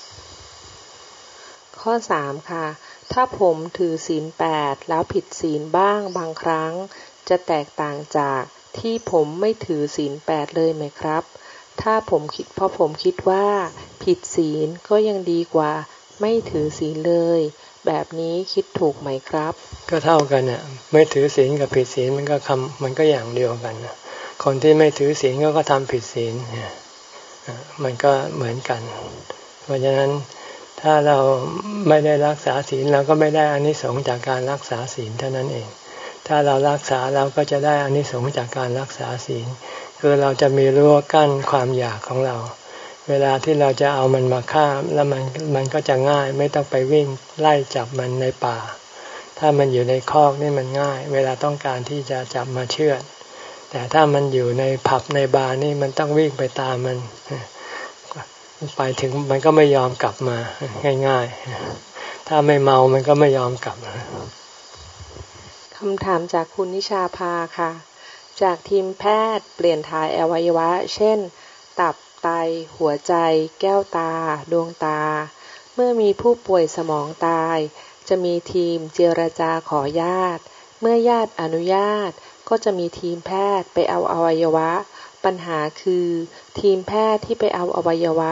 ข้อสามค่ะถ้าผมถือศีลแปดแล้วผิดศีลบ้างบางครั้งจะแตกต่างจากที่ผมไม่ถือศีลแปดเลยไหมครับถ้าผมคิดเพราะผมคิดว่าผิดศีลก็ยังดีกว่าไม่ถือศีลเลยแบบนี้คิดถูกไหมครับก็เท่ากันน่ะไม่ถือศีลกับผิดศีลมันก็คำมันก็อย่างเดียวกันคนที่ไม่ถือศีลก็ก็ทำผิดศีลมันก็เหมือนกันเพราะฉะนั้นถ้าเราไม่ได้รักษาศีลเราก็ไม่ได้อานิสงส์จากการรักษาศีลเท่านั้นเองถ้าเรารักษาเราก็จะได้อานิสงส์จากการรักษาศีลคือเราจะมีรั้วกั้นความอยากของเราเวลาที่เราจะเอามันมาฆ่าแล้วมันมันก็จะง่ายไม่ต้องไปวิ่งไล่จับมันในป่าถ้ามันอยู่ในคอกนี่มันง่ายเวลาต้องการที่จะจับมาเชือดแต่ถ้ามันอยู่ในผับในบาร์นี่มันต้องวิ่งไปตามมันไปถึงมันก็ไม่ยอมกลับมาง่ายๆถ้าไม่เมามันก็ไม่ยอมกลับคำถามจากคุณนิชาภาค่ะจากทีมแพทย์เปลี่ยนถ่ายอวัยวะเช่นตับไตหัวใจแก้วตาดวงตาเมื่อมีผู้ป่วยสมองตายจะมีทีมเจรจาขอญาติเมื่อญาติอนุญาตก็จะมีทีมแพทย์ไปเอาอวัยวะปัญหาคือทีมแพทย์ที่ไปเอาอวัยวะ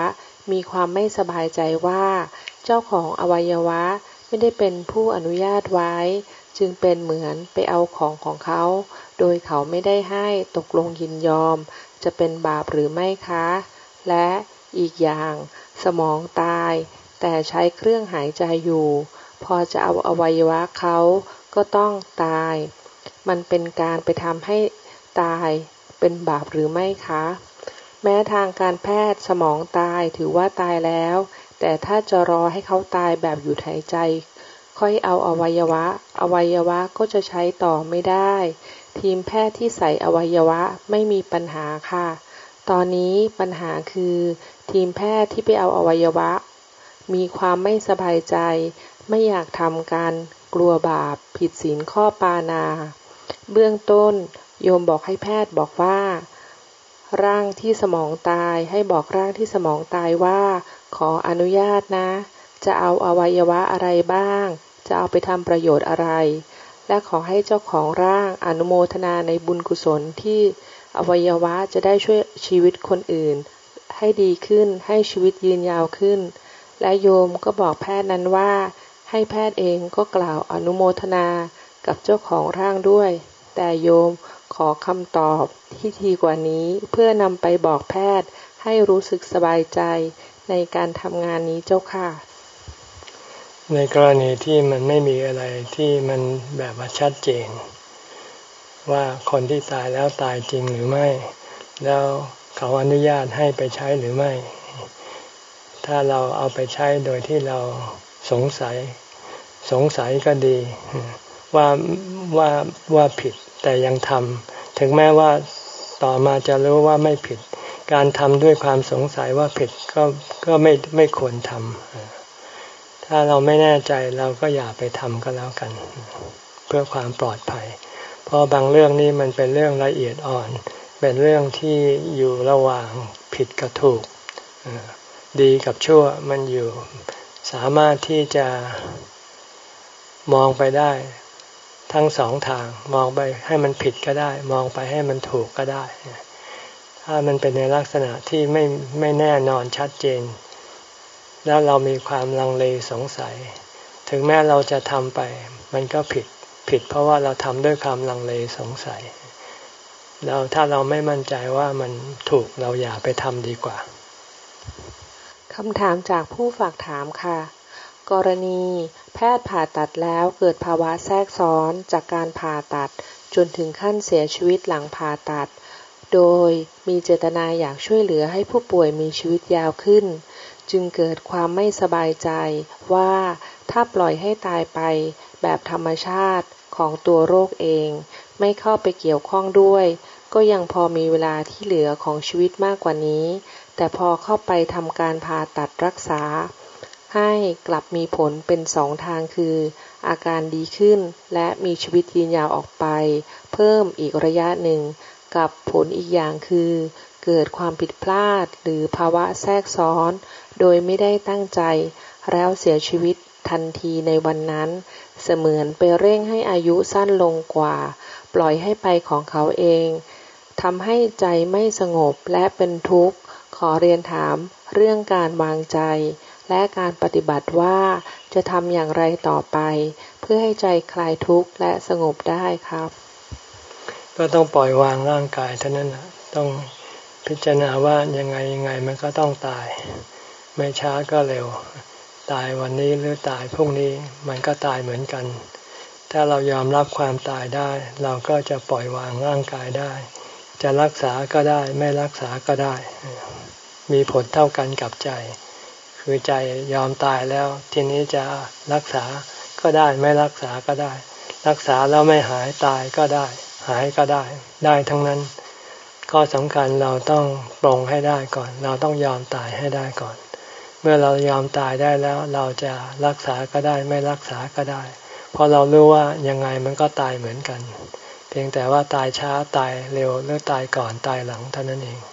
มีความไม่สบายใจว่าเจ้าของอวัยวะไม่ได้เป็นผู้อนุญาตไว้จึงเป็นเหมือนไปเอาของของเขาโดยเขาไม่ได้ให้ตกลงยินยอมจะเป็นบาปหรือไม่คะและอีกอย่างสมองตายแต่ใช้เครื่องหายใจอยู่พอจะเอาอวัยวะเขาก็ต้องตายมันเป็นการไปทำให้ตายเป็นบาปหรือไม่คะแม้ทางการแพทย์สมองตายถือว่าตายแล้วแต่ถ้าจะรอให้เขาตายแบบหยุดหายใจค่อยเอาอวัยวะอวัยวะก็จะใช้ต่อไม่ได้ทีมแพทย์ที่ใส่อวัยวะไม่มีปัญหาค่ะตอนนี้ปัญหาคือทีมแพทย์ที่ไปเอาอวัยวะมีความไม่สบายใจไม่อยากทำการกลัวบาปผิดศีลข้อปาณาเบื้องต้นโยมบอกให้แพทย์บอกว่าร่างที่สมองตายให้บอกร่างที่สมองตายว่าขออนุญาตนะจะเอาอวัยวะอะไรบ้างจะเอาไปทำประโยชน์อะไรและขอให้เจ้าของร่างอนุโมทนาในบุญกุศลที่อวัยวะจะได้ช่วยชีวิตคนอื่นให้ดีขึ้นให้ชีวิตยืนยาวขึ้นและโยมก็บอกแพทย์นั้นว่าให้แพทย์เองก็กล่าวอนุโมทนากับเจ้าของร่างด้วยแต่โยมขอคำตอบที่ดีกว่านี้เพื่อนำไปบอกแพทย์ให้รู้สึกสบายใจในการทำงานนี้เจ้าค่ะในกรณีที่มันไม่มีอะไรที่มันแบบว่าชัดเจนว่าคนที่ตายแล้วตายจริงหรือไม่แล้วเขาอนุญาตให้ไปใช้หรือไม่ถ้าเราเอาไปใช้โดยที่เราสงสัยสงสัยก็ดีว่าว่าว่าผิดแต่ยังทำถึงแม้ว่าต่อมาจะรู้ว่าไม่ผิดการทำด้วยความสงสัยว่าผิดก็ก็ไม่ไม่ควรทำถ้าเราไม่แน่ใจเราก็อย่าไปทำก็แล้วกันเพื่อความปลอดภัยเพราะบางเรื่องนี้มันเป็นเรื่องละเอียดอ่อนเป็นเรื่องที่อยู่ระหว่างผิดกับถูกดีกับชั่วมันอยู่สามารถที่จะมองไปได้ทั้งสองทางมองไปให้มันผิดก็ได้มองไปให้มันถูกก็ได้ถ้ามันเป็นในลักษณะที่ไม่ไม่แน่นอนชัดเจนแล้วเรามีความลังเลสงสัยถึงแม้เราจะทำไปมันก็ผิดผิดเพราะว่าเราทำด้วยความลังเลสงสัยเราถ้าเราไม่มั่นใจว่ามันถูกเราอย่าไปทำดีกว่าคำถามจากผู้ฝากถามค่ะกรณีแพทย์ผ่าตัดแล้วเกิดภาวะแทรกซ้อนจากการผ่าตัดจนถึงขั้นเสียชีวิตหลังผ่าตัดโดยมีเจตนาอยากช่วยเหลือให้ผู้ป่วยมีชีวิตยาวขึ้นจึงเกิดความไม่สบายใจว่าถ้าปล่อยให้ตายไปแบบธรรมชาติของตัวโรคเองไม่เข้าไปเกี่ยวข้องด้วยก็ยังพอมีเวลาที่เหลือของชีวิตมากกว่านี้แต่พอเข้าไปทำการผ่าตัดรักษาให้กลับมีผลเป็นสองทางคืออาการดีขึ้นและมีชีวิตยืนยาวออกไปเพิ่มอีกระยะหนึ่งกับผลอีกอย่างคือเกิดความผิดพลาดหรือภาวะแทรกซ้อนโดยไม่ได้ตั้งใจแล้วเสียชีวิตทันทีในวันนั้นเสมือนไปเร่งให้อายุสั้นลงกว่าปล่อยให้ไปของเขาเองทำให้ใจไม่สงบและเป็นทุกข์ขอเรียนถามเรื่องการวางใจและการปฏิบัติว่าจะทำอย่างไรต่อไปเพื่อให้ใจคลายทุกข์และสงบได้ครับก็ต้องปล่อยวางร่างกายเท่านั้นนะต้องพิจารณาว่ายังไงยังไงมันก็ต้องตายไม่ช้าก็เร็วตายวันนี้หรือตายพรุ่งนี้มันก็ตายเหมือนกันถ้าเรายอมรับความตายได้เราก็จะปล่อยวางร่างกายได้จะรักษาก็ได้ไม่รักษาก็ได้มีผลเท่ากันกับใจคือใจยอมตายแล้วทีนี้จะรักษาก็ได้ไม่รักษาก็ได้รักษาแล้วไม่หายตายก็ได้หายก็ได้ได้ทั้งนั้นข้อสำคัญเราต้องปรงให้ได้ก่อนเราต้องยอมตายให้ได้ก่อนเมื่อเรายอมตายได้แล้วเราจะรักษาก็ได้ไม่รักษาก็ได้เพราะเรารู้ว่ายังไงมันก็ตายเหมือนกันเพียงแต่ว่าตายช้าตายเร็วหรือตายก่อนตายหลังเท่านั้นเอง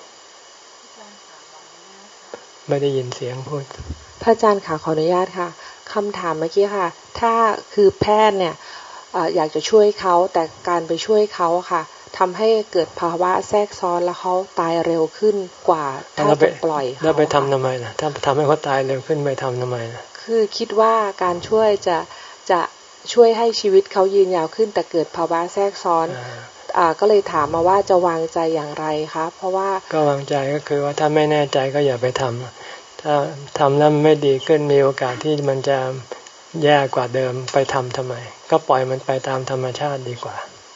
ไม่ได้ยินเสียงพูดพระอาจารย์ค่ะขออนุญาตค่ะคำถามเมื่อกี้ค่ะถ้าคือแพทย์เนี่ย อ, อยากจะช่วยเขาแต่การไปช่วยเขาค่ะทำให้เกิดภาวะแทรกซ้อนแล้วเขาตายเร็วขึ้นกว่าถ้าจะปล่อยเขาแล้วไปทำทำไมล่ะถ้าทำให้เขาตายเร็วขึ้นไปทำทำไมล่ะคือคิดว่าการช่วยจะจะช่วยให้ชีวิตเขายืนยาวขึ้นแต่เกิดภาวะแทรกซ้อนอ่าก็เลยถามมาว่าจะวางใจอย่างไรครับเพราะว่าก็วางใจก็คือว่าถ้าไม่แน่ใจก็อย่าไปทำถ้าทำแล้วไม่ดีขึ้นมีโอกาสที่มันจะแย่กว่าเดิมไปทำทำไมก็ปล่อยมันไปตามธรรมชาติดีกว่า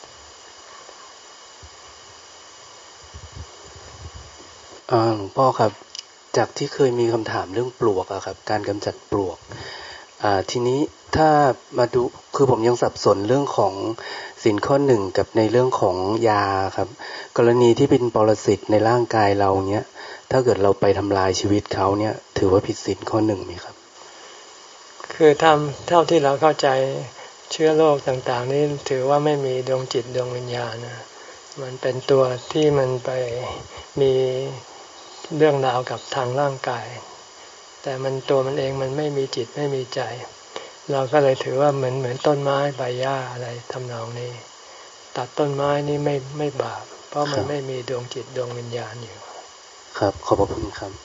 หลวงพ่อครับจากที่เคยมีคำถามเรื่องปลวกอะครับการกำจัดปลวกทีนี้ถ้ามาดูคือผมยังสับสนเรื่องของศีลข้อหนึ่งกับในเรื่องของยาครับกรณีที่เป็นปรสิตในร่างกายเราเนี้ยถ้าเกิดเราไปทำลายชีวิตเขาเนี่ยถือว่าผิดศีลข้อหนึ่งไหมครับคือทำเท่าที่เราเข้าใจเชื้อโรคต่างๆนี่ถือว่าไม่มีดวงจิตดวงวิญญาณนะมันเป็นตัวที่มันไปมีเรื่องราวกับทางร่างกายแต่มันตัวมันเองมันไม่มีจิตไม่มีใจเราก็เลยถือว่าเหมือนเหมือนต้นไม้ใบหญ้าอะไรทำนองนี้ตัดต้นไม้นี่ไม่ไม่บาปเพราะมันไม่มีดวงจิตดวงวิญญาณอยู่ครับขอบพระคุณครับ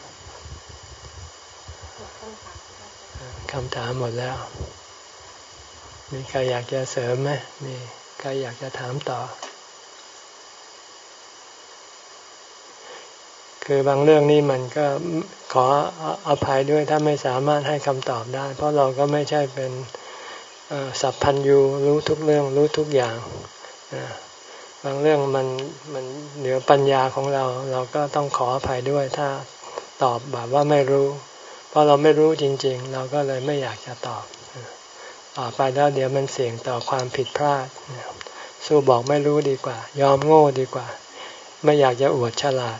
คำถามหมดแล้วมีใครอยากจะเสริมไหมมีใครอยากจะถามต่อคือบางเรื่องนี้มันก็ขออภัยด้วยถ้าไม่สามารถให้คำตอบได้เพราะเราก็ไม่ใช่เป็นสัพพัญญูรู้ทุกเรื่องรู้ทุกอย่างบางเรื่องมันมันเหนือปัญญาของเราเราก็ต้องขออภัยด้วยถ้าตอบแบบว่าไม่รู้เพราะเราไม่รู้จริงๆเราก็เลยไม่อยากจะตอบต่อไปแล้วเดี๋ยวมันเสี่ยงต่อความผิดพลาดสู้บอกไม่รู้ดีกว่ายอมโง่ดีกว่าไม่อยากจะอวดฉลาด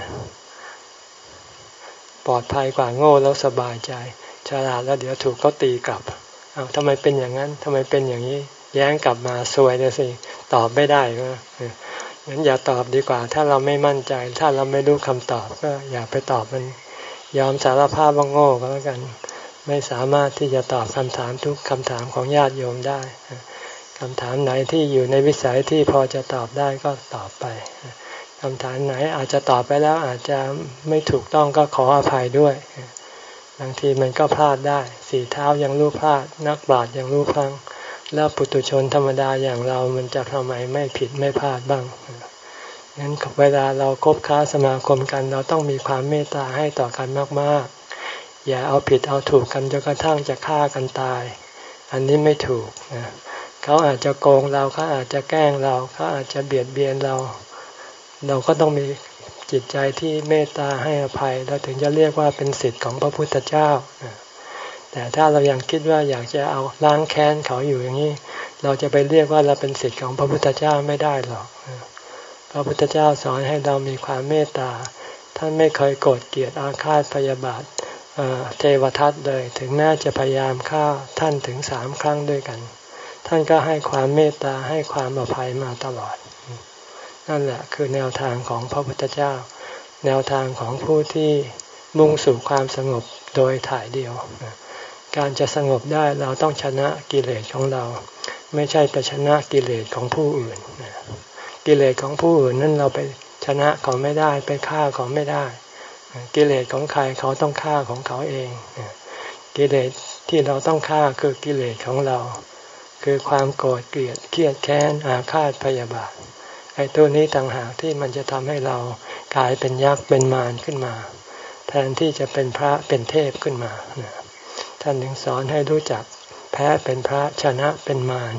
ปลอดภัยกว่าโง่แล้วสบายใจฉลาดแล้วเดี๋ยวถูกเขาตีกลับเอาทำไมเป็นอย่างนั้นทำไมเป็นอย่างนี้แย้งกลับมาซวยเลยสิตอบไม่ได้ก็งั้นอย่าตอบดีกว่าถ้าเราไม่มั่นใจถ้าเราไม่รู้คำตอบก็อย่าไปตอบมันยอมสารภาพว่าโง่ก็แล้วกันไม่สามารถที่จะตอบคำถามทุกคำถามของญาติโยมได้คำถามไหนที่อยู่ในวิสัยที่พอจะตอบได้ก็ตอบไปคำถามไหนอาจจะตอบไปแล้วอาจจะไม่ถูกต้องก็ขออภัยด้วยบางทีมันก็พลาดได้สี่เท้ายังรู้พลาดนักปราชญ์ยังรู้พลั้งแล้วปุถุชนธรรมดาอย่างเรามันจะทำไมไม่ผิดไม่พลาดบ้างงั้นเวลาเราคบค้าสมาคมกันเราต้องมีความเมตตาให้ต่อกันมากๆอย่าเอาผิดเอาถูกกันจนกระทั่งจะฆ่ากันตายอันนี้ไม่ถูกนะเขาอาจจะโกงเราเขาอาจจะแกล้งเราเขาอาจจะเบียดเบียนเราเราก็ต้องมีจิตใจที่เมตตาให้อภัยแล้วถึงจะเรียกว่าเป็นศิษย์ของพระพุทธเจ้าแต่ถ้าเรายังคิดว่าอยากจะเอาล้างแค้นเขาอยู่อย่างนี้เราจะไปเรียกว่าเราเป็นศิษย์ของพระพุทธเจ้าไม่ได้หรอกพระพุทธเจ้าสอนให้เรามีความเมตตาท่านไม่เคยโกรธเกลียดอาฆาตพยาบาทเทวทัตเลยถึงแม้จะพยายามฆ่าท่านถึงสามครั้งด้วยกันท่านก็ให้ความเมตตาให้ความอภัยมาตลอดนั่นแหละคือแนวทางของพระพุทธเจ้าแนวทางของผู้ที่มุ่งสู่ความสงบโดยถ่ายเดียวการจะสงบได้เราต้องชนะกิเลสของเราไม่ใช่ไปชนะกิเลสของผู้อื่นกิเลสของผู้อื่นนั่นเราไปชนะเขาไม่ได้ไปฆ่าเขาไม่ได้กิเลสของใครเขาต้องฆ่าของเขาเองกิเลสที่เราต้องฆ่าคือกิเลสของเราคือความโกรธเกลียดเครียดแค้นอาฆาตพยาบาทไอ้ตัวนี้ต่างหากที่มันจะทำให้เรากลายเป็นยักษ์เป็นมารขึ้นมาแทนที่จะเป็นพระเป็นเทพขึ้นมาท่านถึงสอนให้รู้จักแพ้เป็นพระชนะเป็นมาร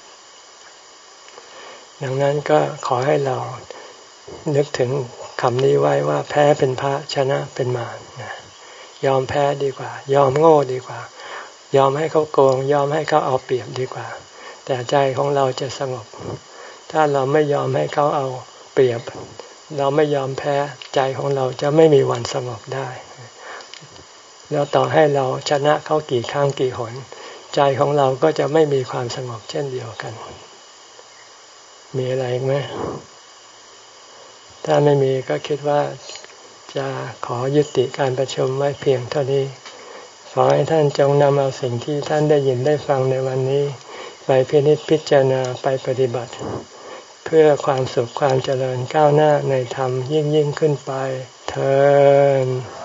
ดังนั้นก็ขอให้เรานึกถึงคำนี้ไว้ว่าแพ้เป็นพระชนะเป็นมารยอมแพ้ดีกว่ายอมโง่ดีกว่ายอมให้เขาโกงยอมให้เขาเอาเปรียบดีกว่าแต่ใจของเราจะสงบถ้าเราไม่ยอมให้เขาเอาเปรียบเราไม่ยอมแพ้ใจของเราจะไม่มีวันสงบได้แล้วต่อให้เราชนะเขากี่ครั้งกี่หนใจของเราก็จะไม่มีความสงบเช่นเดียวกันมีอะไรอีกไหมถ้าไม่มีก็คิดว่าจะขอยุติการประชุมไว้เพียงเท่านี้ขอให้ท่านจงนำเอาสิ่งที่ท่านได้ยินได้ฟังในวันนี้ไปพินิจพิจารณาไปปฏิบัติเพื่อพื่อความสุขความเจริญก้าวหน้าในธรรมยิ่งยิ่งขึ้นไปเทอญ